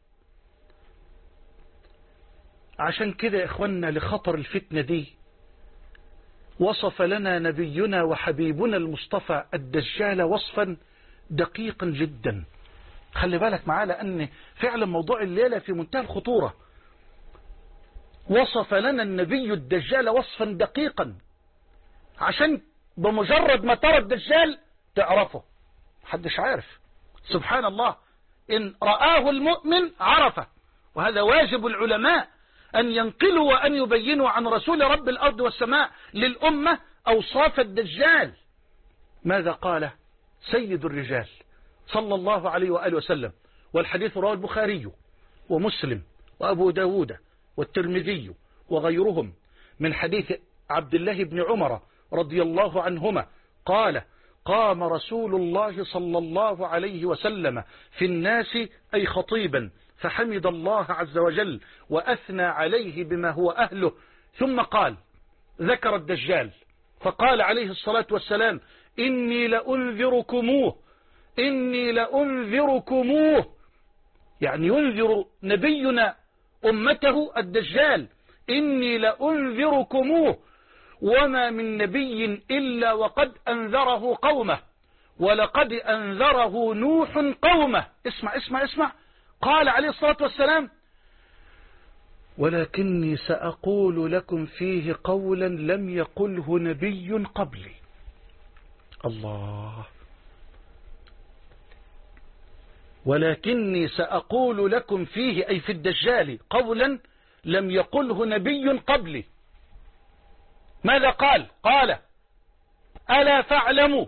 عشان كده يا إخوانا لخطر الفتنة دي وصف لنا نبينا وحبيبنا المصطفى الدجال وصفا دقيقا جدا. خلي بالك معاه، لأن فعلا موضوع الليلة في منتهى الخطورة. وصف لنا النبي الدجال وصفا دقيقا، عشان بمجرد ما ترى الدجال تعرفه. محدش عارف، سبحان الله، إن رآه المؤمن عرفه. وهذا واجب العلماء أن ينقلوا وأن يبينوا عن رسول رب الأرض والسماء للأمة أوصاف الدجال. ماذا قال سيد الرجال صلى الله عليه وآله وسلم؟ والحديث رواه البخاري ومسلم وأبو داود والترمذي وغيرهم من حديث عبد الله بن عمر رضي الله عنهما قال قام رسول الله صلى الله عليه وسلم في الناس أي خطيبا فحمد الله عز وجل وأثنى عليه بما هو أهله، ثم قال ذكر الدجال فقال عليه الصلاة والسلام إني لأنذركموه إني لأنذركموه، يعني ينذر نبينا أمته الدجال، إني لأنذركموه وما من نبي إلا وقد أنذره قومه ولقد أنذره نوح قومه. اسمع اسمع اسمع، قال عليه الصلاة والسلام ولكني سأقول لكم فيه قولا لم يقله نبي قبلي. الله، ولكني سأقول لكم فيه أي في الدجال قولا لم يقله نبي قبلي. ماذا قال؟ قال ألا فاعلموا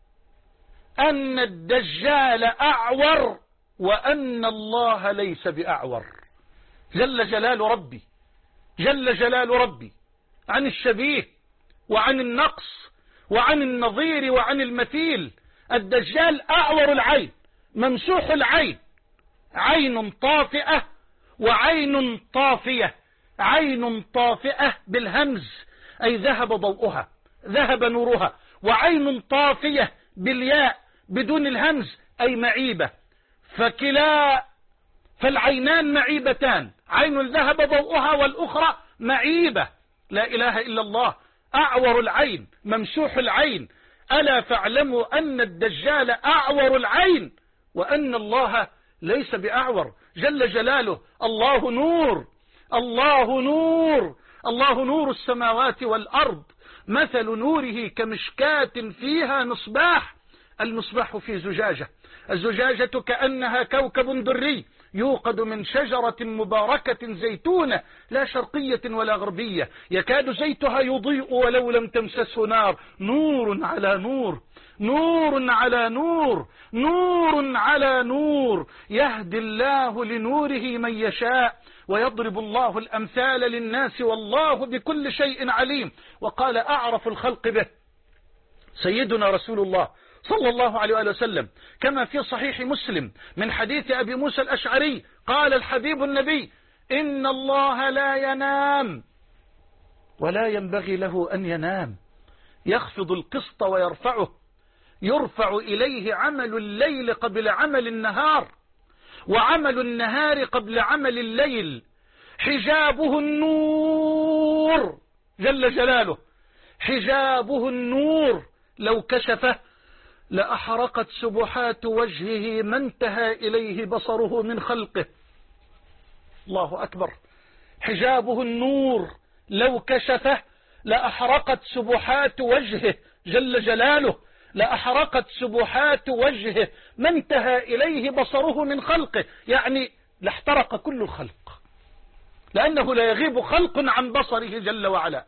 أن الدجال أعور وأن الله ليس بأعور. جل جلال ربي جل جلال ربي عن الشبيه وعن النقص وعن النظير وعن المثيل. الدجال أعور العين ممسوح العين، عين طافئة وعين طافية، عين طافئة بالهمز أي ذهب ضوءها ذهب نورها، وعين طافية بالياء بدون الهمز أي معيبة، فكلا فالعينان معيبتان، عين ذهب ضوءها والأخرى معيبة. لا إله إلا الله، أعور العين ممسوح العين. ألا فاعلموا أن الدجال أعور العين وأن الله ليس بأعور جل جلاله. الله نور الله نور الله نور السماوات والأرض، مثل نوره كمشكاة فيها مصباح، المصباح في زجاجة، الزجاجة كأنها كوكب دري يوقد من شجرة مباركة زيتونة لا شرقية ولا غربية، يكاد زيتها يضيء ولو لم تمسسه نار، نور على نور نور على نور نور على نور، يهدي الله لنوره من يشاء ويضرب الله الأمثال للناس والله بكل شيء عليم. وقال أعرف الخلق به سيدنا رسول الله صلى الله عليه وآله وسلم كما في صحيح مسلم من حديث أبي موسى الأشعري قال الحبيب النبي إن الله لا ينام ولا ينبغي له أن ينام، يخفض القسط ويرفعه، يرفع إليه عمل الليل قبل عمل النهار وعمل النهار قبل عمل الليل، حجابه النور جل جلاله، حجابه النور لو كشفه لأحرقت سبحات وجهه ما انتهى إليه بصره من خلقه. الله أكبر، حجابه النور لو كشفه لأحرقت سبحات وجهه جل جلاله، لأحرقت سبحات وجهه ما انتهى إليه بصره من خلقه، يعني لاحترق كل الخلق، لأنه لا يغيب خلق عن بصره جل وعلا.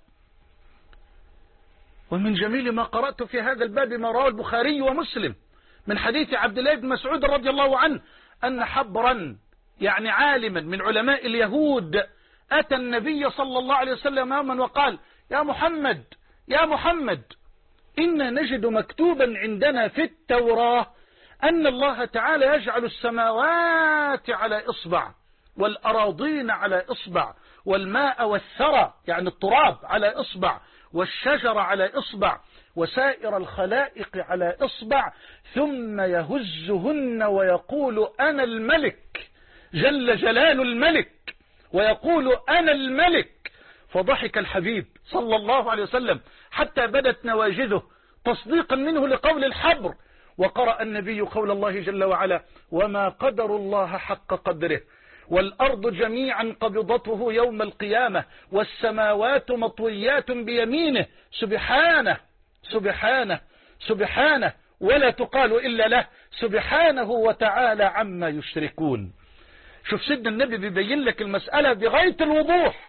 ومن جميل ما قرأت في هذا الباب ما رواه البخاري ومسلم من حديث عبد الله بن مسعود رضي الله عنه أن حبرا يعني عالما من علماء اليهود أتى النبي صلى الله عليه وسلم يوما وقال يا محمد يا محمد إنا نجد مكتوبا عندنا في التوراة أن الله تعالى يجعل السماوات على إصبع والأراضين على إصبع والماء والثرى يعني التراب على إصبع والشجر على إصبع وسائر الخلائق على إصبع، ثم يهزهن ويقول أنا الملك جل جلال الملك، ويقول أنا الملك. فضحك الحبيب صلى الله عليه وسلم حتى بدت نواجذه تصديقا منه لقول الحبر، وقرأ النبي قول الله جل وعلا وما قدر الله حق قدره والأرض جميعا قبضته يوم القيامة والسماوات مطويات بيمينه سبحانه سبحانه سبحانه ولا تقال إلا له سبحانه وتعالى عما يشركون. شوف سيدنا النبي بيبين لك المسألة بغاية الوضوح.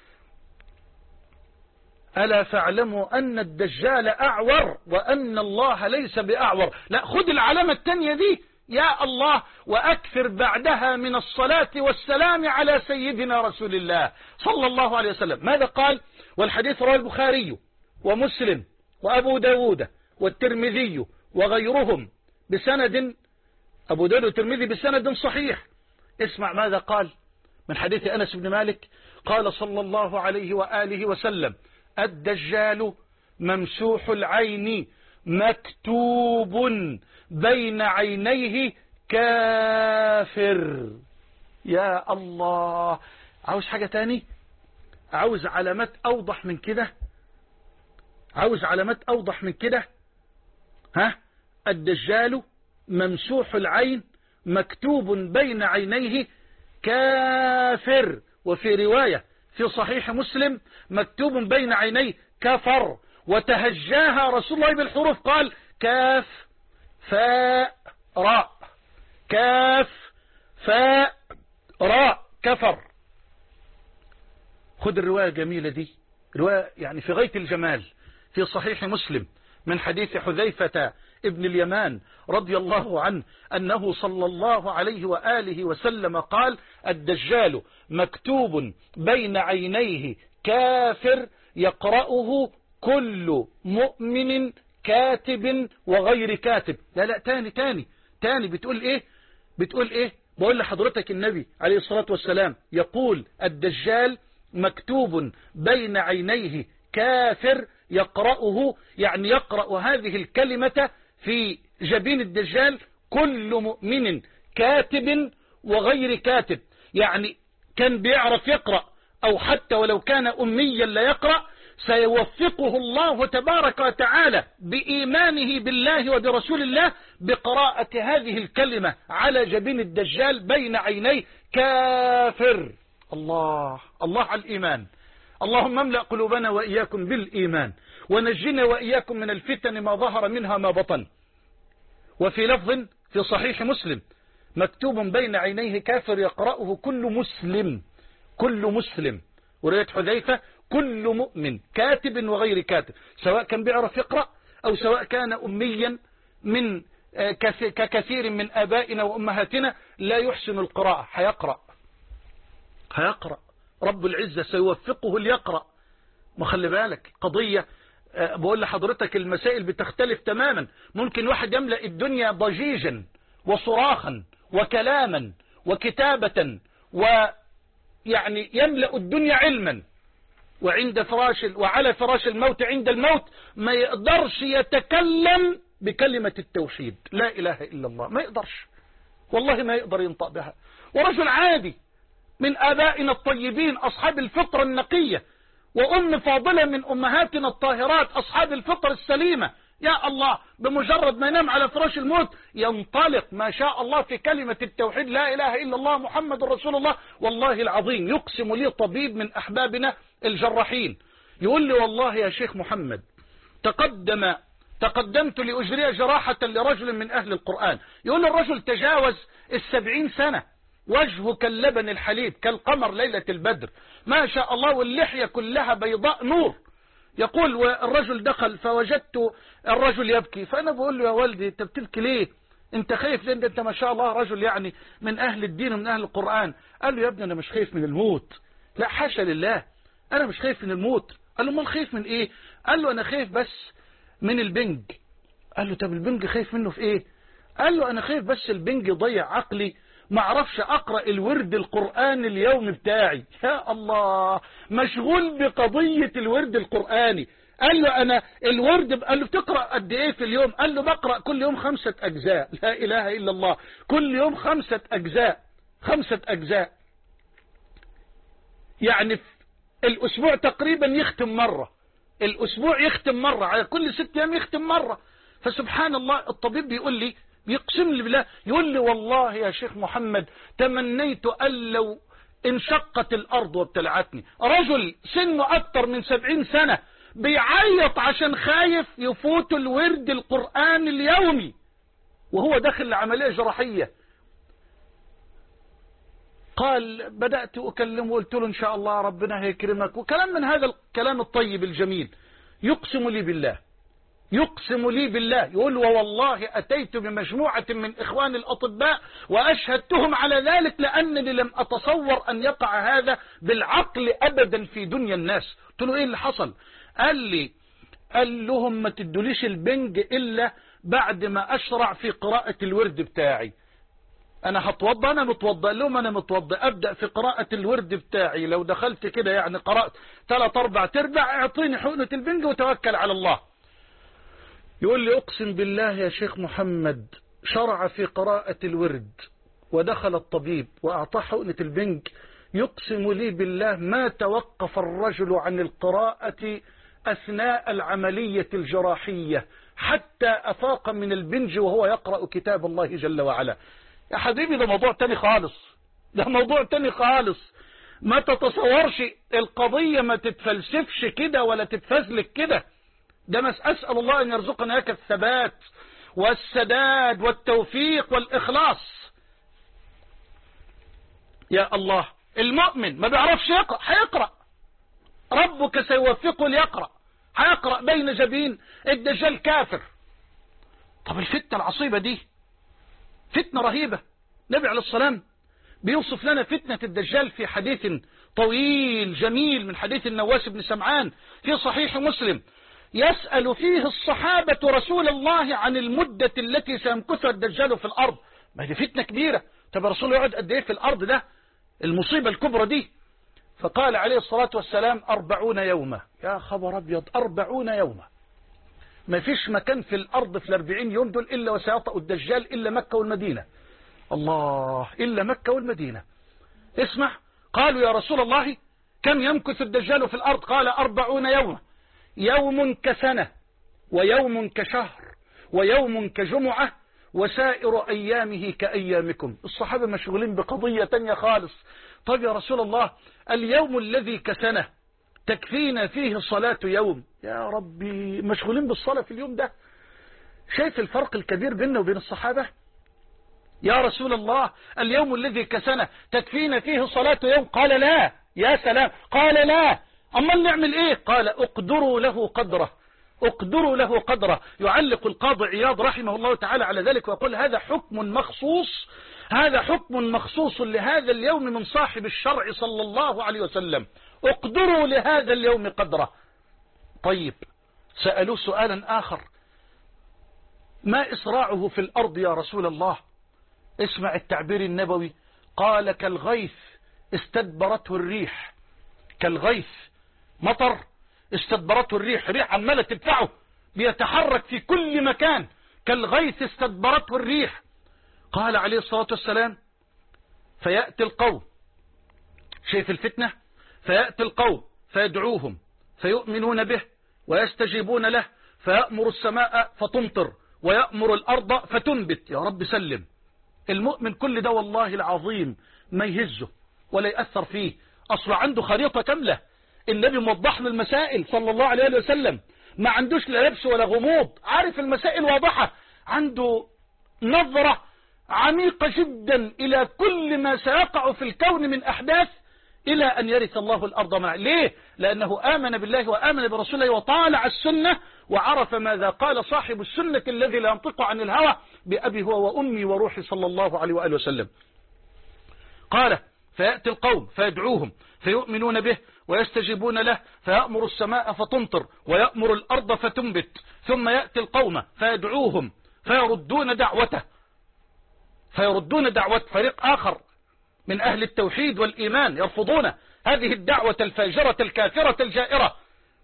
ألا فاعلموا أن الدجال أعور وأن الله ليس بأعور. لا، خذ العلامة التانية دي يا الله وأكثر بعدها من الصلاة والسلام على سيدنا رسول الله صلى الله عليه وسلم. ماذا قال؟ والحديث رواه البخاري ومسلم وأبو داود والترمذي وغيرهم بسند، أبو داود والترمذي بسند صحيح. اسمع ماذا قال من حديث أنس بن مالك، قال صلى الله عليه وآله وسلم: الدجال ممسوح العين مكتوب بين عينيه كافر. يا الله، عاوز حاجة تاني؟ عاوز علامات أوضح من كده؟ عاوز علامات أوضح من كده؟ ها؟ الدجال ممسوح العين مكتوب بين عينيه كافر، وفي رواية في صحيح مسلم مكتوب بين عينيه كفر، وتهجاها رسول الله بالحروف، قال: كاف فاء راء، كاف فاء راء، كفر. خد الرواية الجميلة دي، رواية يعني في غاية الجمال، في صحيح مسلم من حديث حذيفة ابن اليمان رضي الله عنه أنه صلى الله عليه وآله وسلم قال: الدجال مكتوب بين عينيه كافر يقرأه كل مؤمن كاتب وغير كاتب. لا لا تاني تاني تاني بتقول ايه؟ بتقول ايه؟ بقول لحضرتك النبي عليه الصلاة والسلام يقول: الدجال مكتوب بين عينيه كافر يقرأه، يعني يقرأ هذه الكلمة في جبين الدجال كل مؤمن كاتب وغير كاتب. يعني كان بيعرف يقرأ أو حتى ولو كان أميا لا يقرأ، سيوفقه الله تبارك وتعالى بإيمانه بالله وبرسول الله بقراءة هذه الكلمة على جبين الدجال بين عينيه كافر. الله الله على الإيمان. اللهم املأ قلوبنا وإياكم بالإيمان، ونجنا وإياكم من الفتن ما ظهر منها ما بطن. وفي لفظ في صحيح مسلم: مكتوب بين عينيه كافر يقرأه كل مسلم، كل مسلم. ورواية حذيفة: كل مؤمن كاتب وغير كاتب، سواء كان بيعرف يقرأ أو سواء كان أميا من ككثير من آبائنا وأمهاتنا لا يحسن القراءة، هيقرأ هيقرأ رب العزة سيوفقه ليقرأ. ما خلي بالك قضية، بقول لحضرتك المسائل بتختلف تماما. ممكن واحد يملأ الدنيا ضجيجا وصراخا وكلاما وكتابة، ويعني يملأ الدنيا علما، وعند فراش وعلى فراش الموت عند الموت ما يقدرش يتكلم بكلمة التوحيد لا إله إلا الله، ما يقدرش والله، ما يقدر ينطق بها. ورجل عادي من آبائنا الطيبين أصحاب الفطرة النقية، وأم فاضلة من أمهاتنا الطاهرات أصحاب الفطرة السليمة، يا الله بمجرد ما ينام على فراش الموت ينطلق ما شاء الله في كلمة التوحيد لا إله إلا الله محمد رسول الله. والله العظيم يقسم لي طبيب من أحبابنا الجراحين، يقول لي: والله يا شيخ محمد تقدم تقدمت لأجري جراحة لرجل من أهل القرآن. يقول الرجل تجاوز السبعين سنة، وجهه كاللبن الحليب كالقمر ليلة البدر ما شاء الله، واللحية كلها بيضاء نور. يقول: والرجل دخل فوجدت الرجل يبكي، فأنا بقول له: يا والدي انت بتبكي ليه؟ انت خايف ليه؟ انت ما شاء الله رجل يعني من أهل الدين ومن أهل القرآن. قال له: يا ابني أنا مش خايف من الموت، لا حاشا لله، أنا مش خايف من الموت. قال له: ما خايف من إيه؟ قال له: أنا خايف بس من البنج. قال له: طب البنج خايف منه في إيه؟ قال له: أنا خايف بس البنج يضيع عقلي، ما اعرفش اقرأ الورد القرآني اليومي بتاعي. يا الله مشغول بقضية الورد القرآني. قال له: انا الورد، قال له: بتقرأ قد ايه في اليوم؟ قال له: بقرأ كل يوم خمسة اجزاء. لا اله الا الله، كل يوم خمسة اجزاء، خمسة اجزاء، يعني في الاسبوع تقريبا يختم مرة، الاسبوع يختم مرة، على كل ست ايام يختم مرة. فسبحان الله الطبيب بيقول لي، بيقسم لي بالله، يقول لي: والله يا شيخ محمد تمنيت أن لو انشقت الأرض وابتلعتني. رجل سنه أكتر من سبعين سنة بيعيط عشان خايف يفوت الورد القرآن اليومي وهو داخل العملية جراحية. قال: بدأت أكلمه وقلت له: إن شاء الله ربنا هيكرمك، وكلام من هذا الكلام الطيب الجميل. يقسم لي بالله، يقسم لي بالله، يقول: والله أتيت بمجموعة من إخوان الأطباء وأشهدتهم على ذلك، لأنني لم أتصور أن يقع هذا بالعقل أبدا في دنيا الناس. قلت له: إيه اللي حصل؟ قال لي: قال لهم ما تدوليش البنج إلا بعد ما أشرع في قراءة الورد بتاعي. أنا هتوضى، أنا متوضى. قال لهم أنا متوضى، أبدأ في قراءة الورد بتاعي. لو دخلت كده يعني قرأت ثلاث أربع تربع، اعطيني حقنة البنج وتوكل على الله. يقول لي أقسم بالله يا شيخ محمد، شرع في قراءة الورد ودخل الطبيب وأعطاه حقنة البنج، يقسم لي بالله ما توقف الرجل عن القراءة أثناء العملية الجراحية حتى أفاق من البنج وهو يقرأ كتاب الله جل وعلا. يا حبيبي ده موضوع تاني خالص، ده موضوع تاني خالص. ما تتصورش القضية، ما تتفلسفش كده ولا تتفزلك كده. ده مس أسأل الله أن يرزقنا إياك الثبات والسداد والتوفيق والإخلاص. يا الله، المؤمن ما بيعرفش يقرأ، هيقرأ، ربك سيوفقه ليقرأ، هيقرأ بين جبين الدجال كافر. طب الفتنة العصيبة دي فتنة رهيبة. النبي عليه السلام بيوصف لنا فتنة الدجال في حديث طويل جميل من حديث النواس بن سمعان في صحيح مسلم، يسأل فيه الصحابة رسول الله عن المدة التي سيمكثها الدجال في الأرض. ما دي فتنة كبيرة. طب الرسول يقعد قد ايه في الأرض؟ ده المصيبة الكبرى دي. فقال عليه الصلاة والسلام أربعون يوما. يا خبر أبيض، أربعون يوما. ما فيش مكان في الأرض في الأربعين يوم دول إلا وسيطأ الدجال إلا مكة والمدينة. الله، إلا مكة والمدينة. اسمع، قالوا يا رسول الله كم يمكث الدجال في الأرض؟ قال أربعون يوما، يوم كسنة ويوم كشهر ويوم كجمعة وسائر أيامه كأيامكم. الصحابة مشغولين بقضية تانية خالص. طيب يا رسول الله، اليوم الذي كسنة تكفينا فيه صلاة يوم. يا ربي، مشغولين بالصلاة في اليوم ده. شايف الفرق الكبير بيننا وبين الصحابة؟ يا رسول الله، اليوم الذي كسنة تكفينا فيه صلاة يوم. قال لا. يا سلام، قال لا. أما نعمل إيه؟ قال اقدروا له قدره، اقدروا له قدره. يعلق القاضي عياض رحمه الله تعالى على ذلك ويقول هذا حكم مخصوص، هذا حكم مخصوص لهذا اليوم من صاحب الشرع صلى الله عليه وسلم. اقدروا لهذا اليوم قدره. طيب، سألوه سؤالا آخر، ما إسراعه في الأرض يا رسول الله؟ اسمع التعبير النبوي. قال كالغيث استدبرته الريح. كالغيث، مطر استدبرته الريح، ريح عمالة تدفعه بيتحرك في كل مكان. كالغيث استدبرته الريح. قال عليه الصلاة والسلام فيأتي القوم، شايف الفتنة؟ فيأتي القوم فيدعوهم فيؤمنون به ويستجيبون له، فيأمر السماء فتمطر ويأمر الأرض فتنبت. يا رب سلم. المؤمن كل ده والله العظيم ما يهزه ولا يأثر فيه، أصلا عنده خريطة كاملة. النبي موضح له المسائل صلى الله عليه وسلم، ما عندوش لا لبس ولا غموض، عارف المسائل واضحة، عنده نظرة عميقة جدا إلى كل ما سيقع في الكون من أحداث إلى أن يرث الله الأرض معه. ليه؟ لأنه آمن بالله وآمن برسوله وطالع السنة وعرف ماذا قال صاحب السنة الذي لا ينطق عن الهوى بأبي هو وأمي وروحي صلى الله عليه وآله وسلم. قال فيأتي القوم فيدعوهم فيؤمنون به ويستجيبون له، فيأمر السماء فتمطر ويأمر الأرض فتنبت، ثم يأتي القوم فيدعوهم فيردون دعوته، فيردون دعوة فريق آخر من أهل التوحيد والإيمان يرفضون هذه الدعوة الفاجرة الكافرة الجائرة،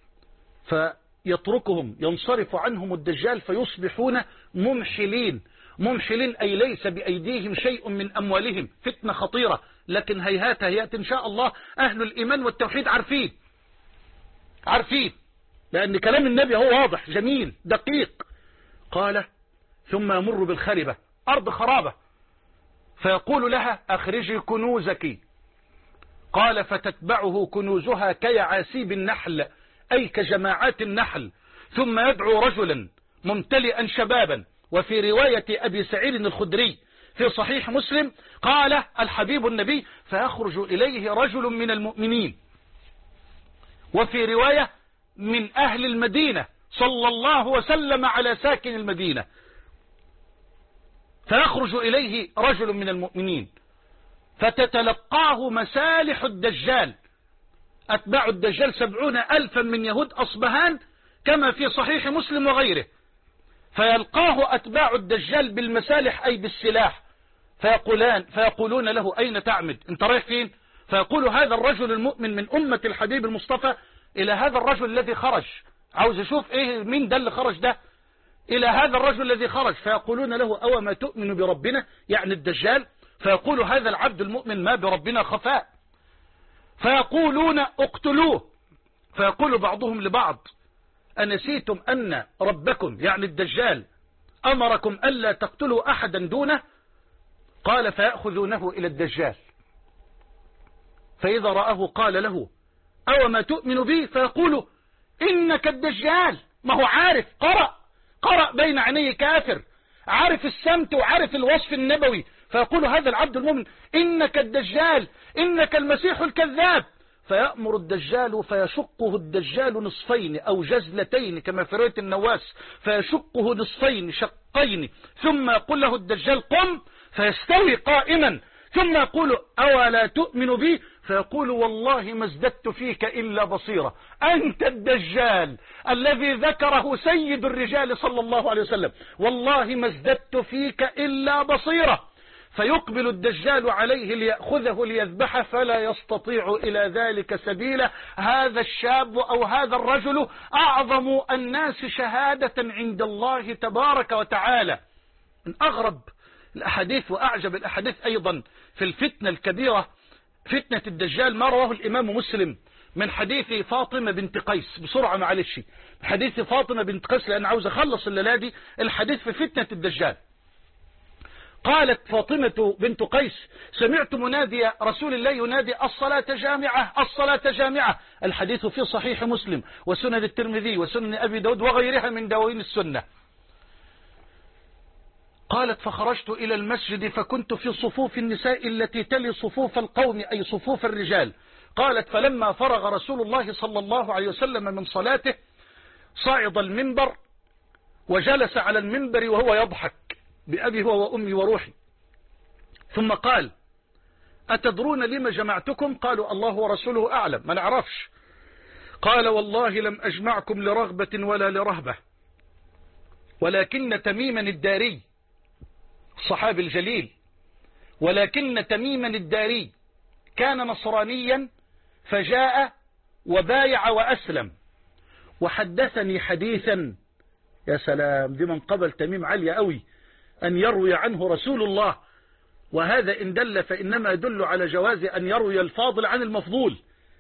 فيتركهم ينصرف عنهم الدجال فيصبحون ممحلين. ممحلين أي ليس بأيديهم شيء من أموالهم. فتنة خطيرة، لكن هيهات هيهات إن شاء الله أهل الإيمان والتوحيد عارفين عارفين لأن كلام النبي هو واضح جميل دقيق. قال ثم يمر بالخربة، أرض خرابة، فيقول لها أخرجي كنوزك. قال فتتبعه كنوزها كيعاسيب النحل أي كجماعات النحل، ثم يدعو رجلا ممتلئا شبابا. وفي رواية أبي سعيد الخدري في صحيح مسلم قال الحبيب النبي فيخرج إليه رجل من المؤمنين، وفي رواية من أهل المدينة صلى الله وسلم على ساكن المدينة، فيخرج إليه رجل من المؤمنين فتتلقاه مسالح الدجال. أتباع الدجال سبعون ألفا من يهود أصبهان كما في صحيح مسلم وغيره. فيلقاه أتباع الدجال بالمسالح أي بالسلاح، فيقولان فيقولون له أين تعمد؟ أنت رايح فين؟ فيقول هذا الرجل المؤمن من أمة الحبيب المصطفى إلى هذا الرجل الذي خرج، عاوز أشوف إيه مين ده اللي خرج ده، إلى هذا الرجل الذي خرج. فيقولون له أو ما تؤمن بربنا، يعني الدجال. فيقول هذا العبد المؤمن ما بربنا خفاء. فيقولون اقتلوه. فيقول بعضهم لبعض أنسيتم أن ربكم يعني الدجال أمركم ألا تقتلوا أحدا دونه؟ قال فيأخذونه إلى الدجال، فإذا رآه قال له أو ما تؤمن به؟ فيقول إنك الدجال. ما هو عارف، قرأ قرأ بين عينيه كافر، عارف السمت وعارف الوصف النبوي. فيقول هذا العبد المؤمن إنك الدجال، إنك المسيح الكذاب. فيأمر الدجال فيشقه الدجال نصفين أو جزلتين كما في رواية النواس، فيشقه نصفين شقين، ثم يقول له الدجال قم، فيستوي قائما، ثم يقول أولا تؤمن بي؟ فيقول والله ما ازددت فيك إلا بصيرة، أنت الدجال الذي ذكره سيد الرجال صلى الله عليه وسلم، والله ما ازددت فيك إلا بصيرة. فيقبل الدجال عليه ليأخذه ليذبحه، فلا يستطيع إلى ذلك سبيلا. هذا الشاب أو هذا الرجل أعظم الناس شهادة عند الله تبارك وتعالى. من أغرب الأحاديث وأعجب الأحاديث أيضا في الفتنة الكبيرة فتنة الدجال ما رواه الإمام مسلم من حديث فاطمة بنت قيس. بسرعة معلش، حديث فاطمة بنت قيس لأن عاوز أخلص الليلة دي الحديث في فتنة الدجال. قالت فاطمة بنت قيس سمعت منادي رسول الله ينادي الصلاة جامعة الصلاة جامعة. الحديث في صحيح مسلم وسنن الترمذي وسنن أبي داود وغيرها من دواوين السنة. قالت فخرجت إلى المسجد فكنت في صفوف النساء التي تلي صفوف القوم أي صفوف الرجال. قالت فلما فرغ رسول الله صلى الله عليه وسلم من صلاته صعد المنبر وجلس على المنبر وهو يضحك بأبي هو وأمي وروحي، ثم قال أتدرون لما جمعتكم؟ قالوا الله ورسوله أعلم، ما نعرفش. قال والله لم أجمعكم لرغبة ولا لرهبة، ولكن تميما الداري الصحابي الجليل، ولكن تميما الداري كان نصرانيا فجاء وبايع وأسلم وحدثني حديثا. يا سلام، دي من قبل تميم عالية قوي أن يروي عنه رسول الله، وهذا إن دل فإنما يدل على جواز أن يروي الفاضل عن المفضول.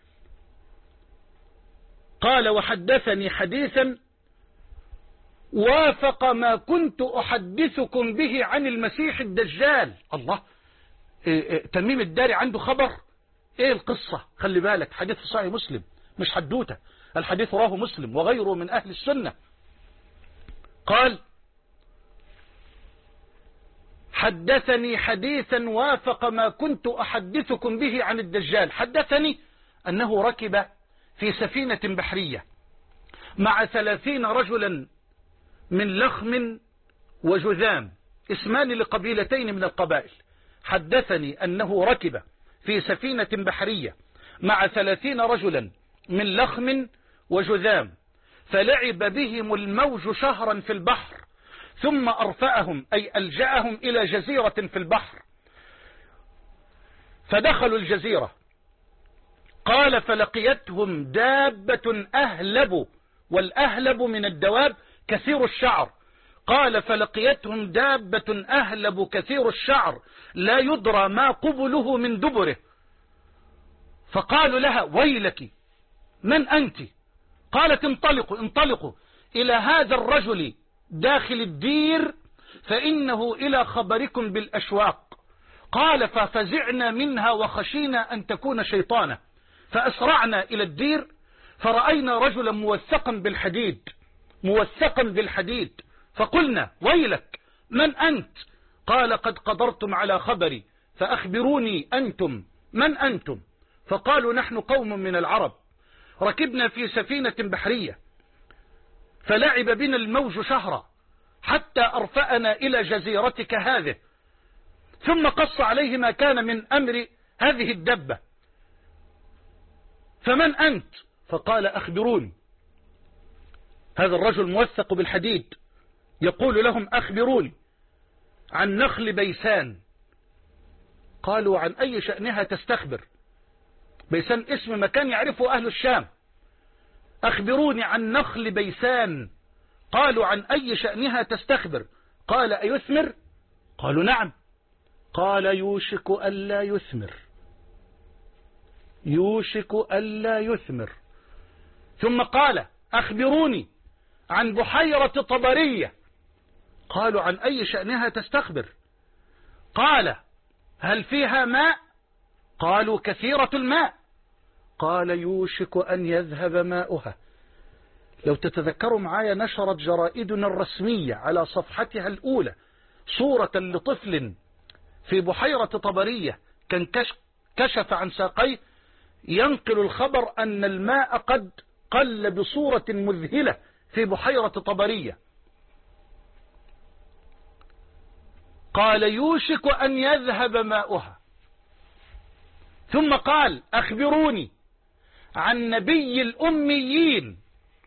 قال وحدثني حديثا وافق ما كنت أحدثكم به عن المسيح الدجال. الله، إيه إيه تميم الداري عنده خبر؟ ايه القصة؟ خلي بالك، حديث صحيح مسلم مش حدوته، الحديث رواه مسلم وغيره من أهل السنة. قال حدثني حديثا وافق ما كنت أحدثكم به عن الدجال. حدثني أنه ركب في سفينة بحرية مع ثلاثين رجلا من لخم وجذام، اسمان لقبيلتين من القبائل. حدثني أنه ركب في سفينة بحرية مع ثلاثين رجلا من لخم وجذام، فلعب بهم الموج شهرا في البحر، ثم أرفأهم أي ألجأهم إلى جزيرة في البحر، فدخلوا الجزيرة. قال فلقيتهم دابة أهلب، والأهلب من الدواب كثير الشعر. قال فلقيتهم دابة أهلب كثير الشعر لا يدرى ما قبله من دبره، فقالوا لها ويلك من أنت؟ قالت انطلقوا انطلقوا إلى هذا الرجل داخل الدير فإنه إلى خبركم بالأشواق. قال ففزعنا منها وخشينا أن تكون شيطانا، فأسرعنا إلى الدير فرأينا رجلا موثقا بالحديد موثقا بالحديد فقلنا ويلك من أنت؟ قال قد قدرتم على خبري فأخبروني أنتم من أنتم؟ فقالوا نحن قوم من العرب ركبنا في سفينة بحرية فلعب بنا الموج شهرا حتى أرفأنا إلى جزيرتك هذه، ثم قص عليه ما كان من أمر هذه الدبة. فمن أنت؟ فقال أخبروني. هذا الرجل موثق بالحديد يقول لهم أخبروني عن نخل بيسان. قالوا عن أي شأنها تستخبر؟ بيسان اسم مكان يعرفه أهل الشام. أخبروني عن نخل بيسان. قالوا عن أي شأنها تستخبر؟ قال أيثمر؟ قالوا نعم. قال يوشك ألا يثمر، يوشك ألا يثمر. ثم قال أخبروني عن بحيرة طبرية. قالوا عن أي شأنها تستخبر؟ قال هل فيها ماء؟ قالوا كثيرة الماء. قال يوشك أن يذهب ماؤها. لو تتذكروا معايا نشرت جرائدنا الرسمية على صفحتها الأولى صورة لطفل في بحيرة طبرية كان كشف عن ساقيه ينقل الخبر أن الماء قد قل بصورة مذهلة في بحيرة طبرية. قال يوشك أن يذهب ماؤها. ثم قال أخبروني عن نبي الأميين.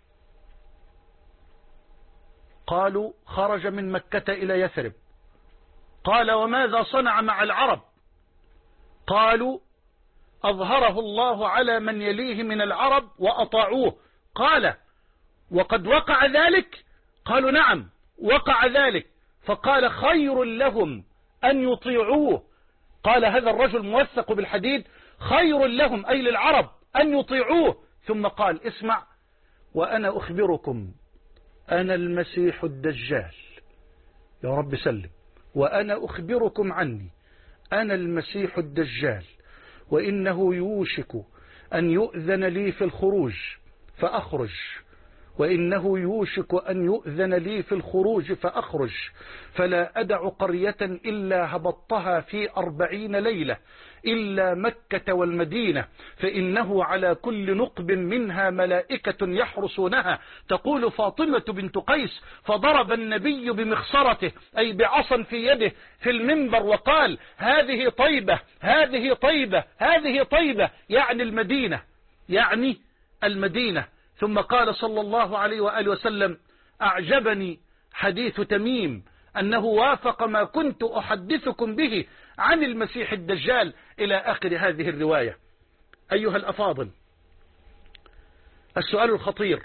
قالوا خرج من مكة إلى يثرب. قال وماذا صنع مع العرب؟ قالوا أظهره الله على من يليه من العرب وأطاعوه. قال وقد وقع ذلك؟ قالوا نعم وقع ذلك. فقال خير لهم أن يطيعوه. قال هذا الرجل موثق بالحديد خير لهم أي للعرب أن يطيعوه. ثم قال اسمع وأنا أخبركم أنا المسيح الدجال. يا رب سلم. وأنا أخبركم عني أنا المسيح الدجال وإنه يوشك أن يؤذن لي في الخروج فأخرج، وإنه يوشك أن يؤذن لي في الخروج فأخرج، فلا أدع قرية إلا هبطتها في أربعين ليلة إلا مكة والمدينة، فإنه على كل نقب منها ملائكة يحرسونها. تقول فاطمة بنت قيس فضرب النبي بمخصرته أي بعصا في يده في المنبر وقال هذه طيبة هذه طيبة هذه طيبة، يعني المدينة يعني المدينة. ثم قال صلى الله عليه وآله وسلم أعجبني حديث تميم أنه وافق ما كنت أحدثكم به عن المسيح الدجال إلى آخر هذه الرواية. أيها الأفاضل، السؤال الخطير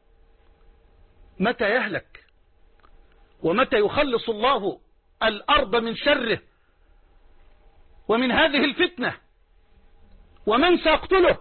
متى يهلك ومتى يخلص الله الأرض من شره ومن هذه الفتنة؟ ومن سيقتله؟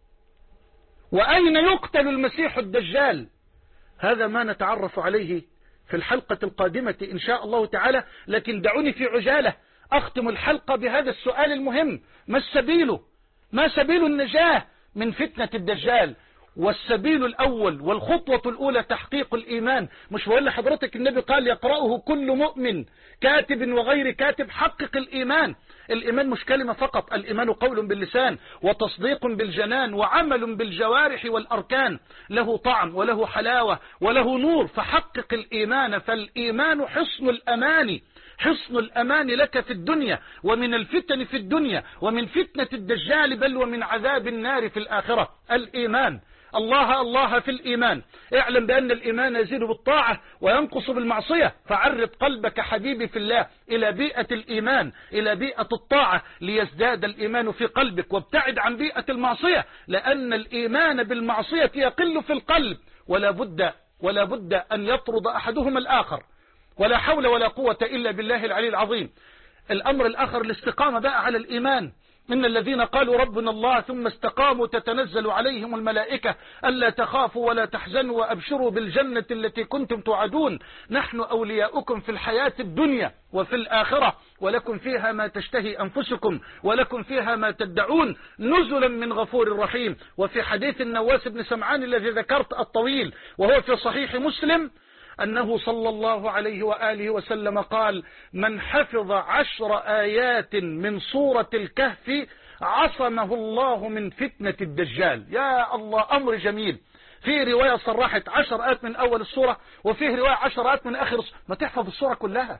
وأين يقتل المسيح الدجال؟ هذا ما نتعرف عليه في الحلقة القادمة إن شاء الله تعالى. لكن دعوني في عجالة أختم الحلقة بهذا السؤال المهم: ما السبيل ما سبيل النجاة من فتنة الدجال؟ والسبيل الأول والخطوة الأولى تحقيق الإيمان. مش بقول لحضرتك النبي قال يقرأه كل مؤمن كاتب وغير كاتب؟ حقق الإيمان. الإيمان مش كلمة فقط، الإيمان قول باللسان وتصديق بالجنان وعمل بالجوارح والأركان، له طعم وله حلاوة وله نور. فحقق الإيمان، فالإيمان حصن الأمان، حصن الأمان لك في الدنيا ومن الفتن في الدنيا ومن فتنة الدجال بل ومن عذاب النار في الآخرة. الإيمان. الله الله في الإيمان. اعلم بأن الإيمان يزيد بالطاعة وينقص بالمعصية، فعرض قلبك حبيبي في الله إلى بيئة الإيمان، إلى بيئة الطاعة ليزداد الإيمان في قلبك، وابتعد عن بيئة المعصية، لأن الإيمان بالمعصية يقل في القلب، ولا بد ولا بد أن يطرد أحدهما الآخر. ولا حول ولا قوة إلا بالله العلي العظيم. الأمر الآخر الاستقامة بقى على الإيمان. إن الذين قالوا ربنا الله ثم استقاموا تتنزل عليهم الملائكة ألا تخافوا ولا تحزنوا وأبشروا بالجنة التي كنتم توعدون، نحن أولياؤكم في الحياة الدنيا وفي الآخرة، ولكم فيها ما تشتهي أنفسكم ولكم فيها ما تدعون نزلا من غفور رحيم. وفي حديث النواس بن سمعان الذي ذكرت الطويل وهو في صحيح مسلم أنه صلى الله عليه وآله وسلم قال: من حفظ عشر آيات من سورة الكهف عصمه الله من فتنة الدجال. يا الله، أمر جميل. في رواية صرحت عشر آيات من أول السورة، وفيه رواية عشر آيات من آخر السورة. ما تحفظ السورة كلها،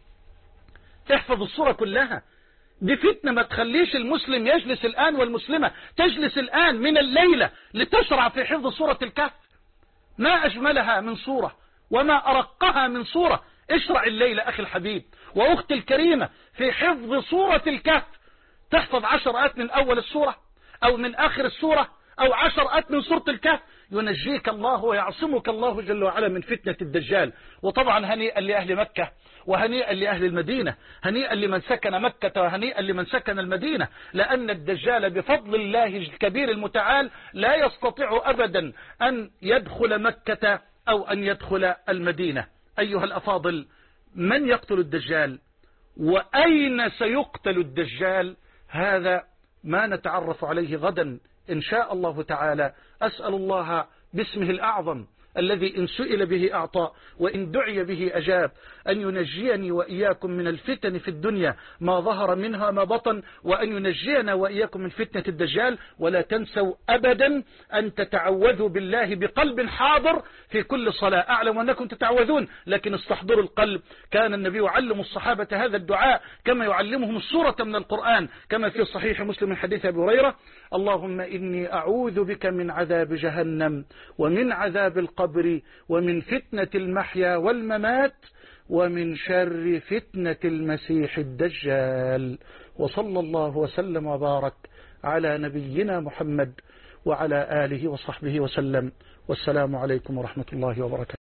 تحفظ السورة كلها. دي فتنة ما تخليش المسلم يجلس الآن والمسلمة تجلس الآن من الليلة لتشرع في حفظ سورة الكهف. ما أجملها من صورة وما أرقها من صورة. اشرع الليلة أخي الحبيب وأختي الكريمة في حفظ صورة الكهف. تحفظ عشر آيات من أول السورة أو من آخر السورة أو عشر آيات من سورة الكهف، ينجيك الله ويعصمك الله جل وعلا من فتنة الدجال. وطبعا هنيئا لأهل مكة وهنيئا لأهل المدينة، هنيئا لمن سكن مكة وهنيئا لمن سكن المدينة، لأن الدجال بفضل الله الكبير المتعال لا يستطيع أبدا أن يدخل مكة أو أن يدخل المدينة. أيها الأفاضل، من يقتل الدجال وأين سيقتل الدجال؟ هذا ما نتعرف عليه غدا إن شاء الله تعالى. أسأل الله باسمه الأعظم الذي إن سئل به أعطى وإن دعي به أجاب أن ينجيني وإياكم من الفتن في الدنيا ما ظهر منها ما بطن، وأن ينجينا وإياكم من فتنة الدجال. ولا تنسوا أبدا أن تتعوذوا بالله بقلب حاضر في كل صلاة. أعلم أنكم تتعوذون لكن استحضروا القلب. كان النبي يعلم الصحابة هذا الدعاء كما يعلمهم السورة من القرآن، كما في صحيح مسلم من حديث أبي هريرة: اللهم إني أعوذ بك من عذاب جهنم ومن عذاب القبر ومن فتنة المحيا والممات ومن شر فتنة المسيح الدجال. وصلى الله وسلم وبارك على نبينا محمد وعلى آله وصحبه وسلم. والسلام عليكم ورحمة الله وبركاته.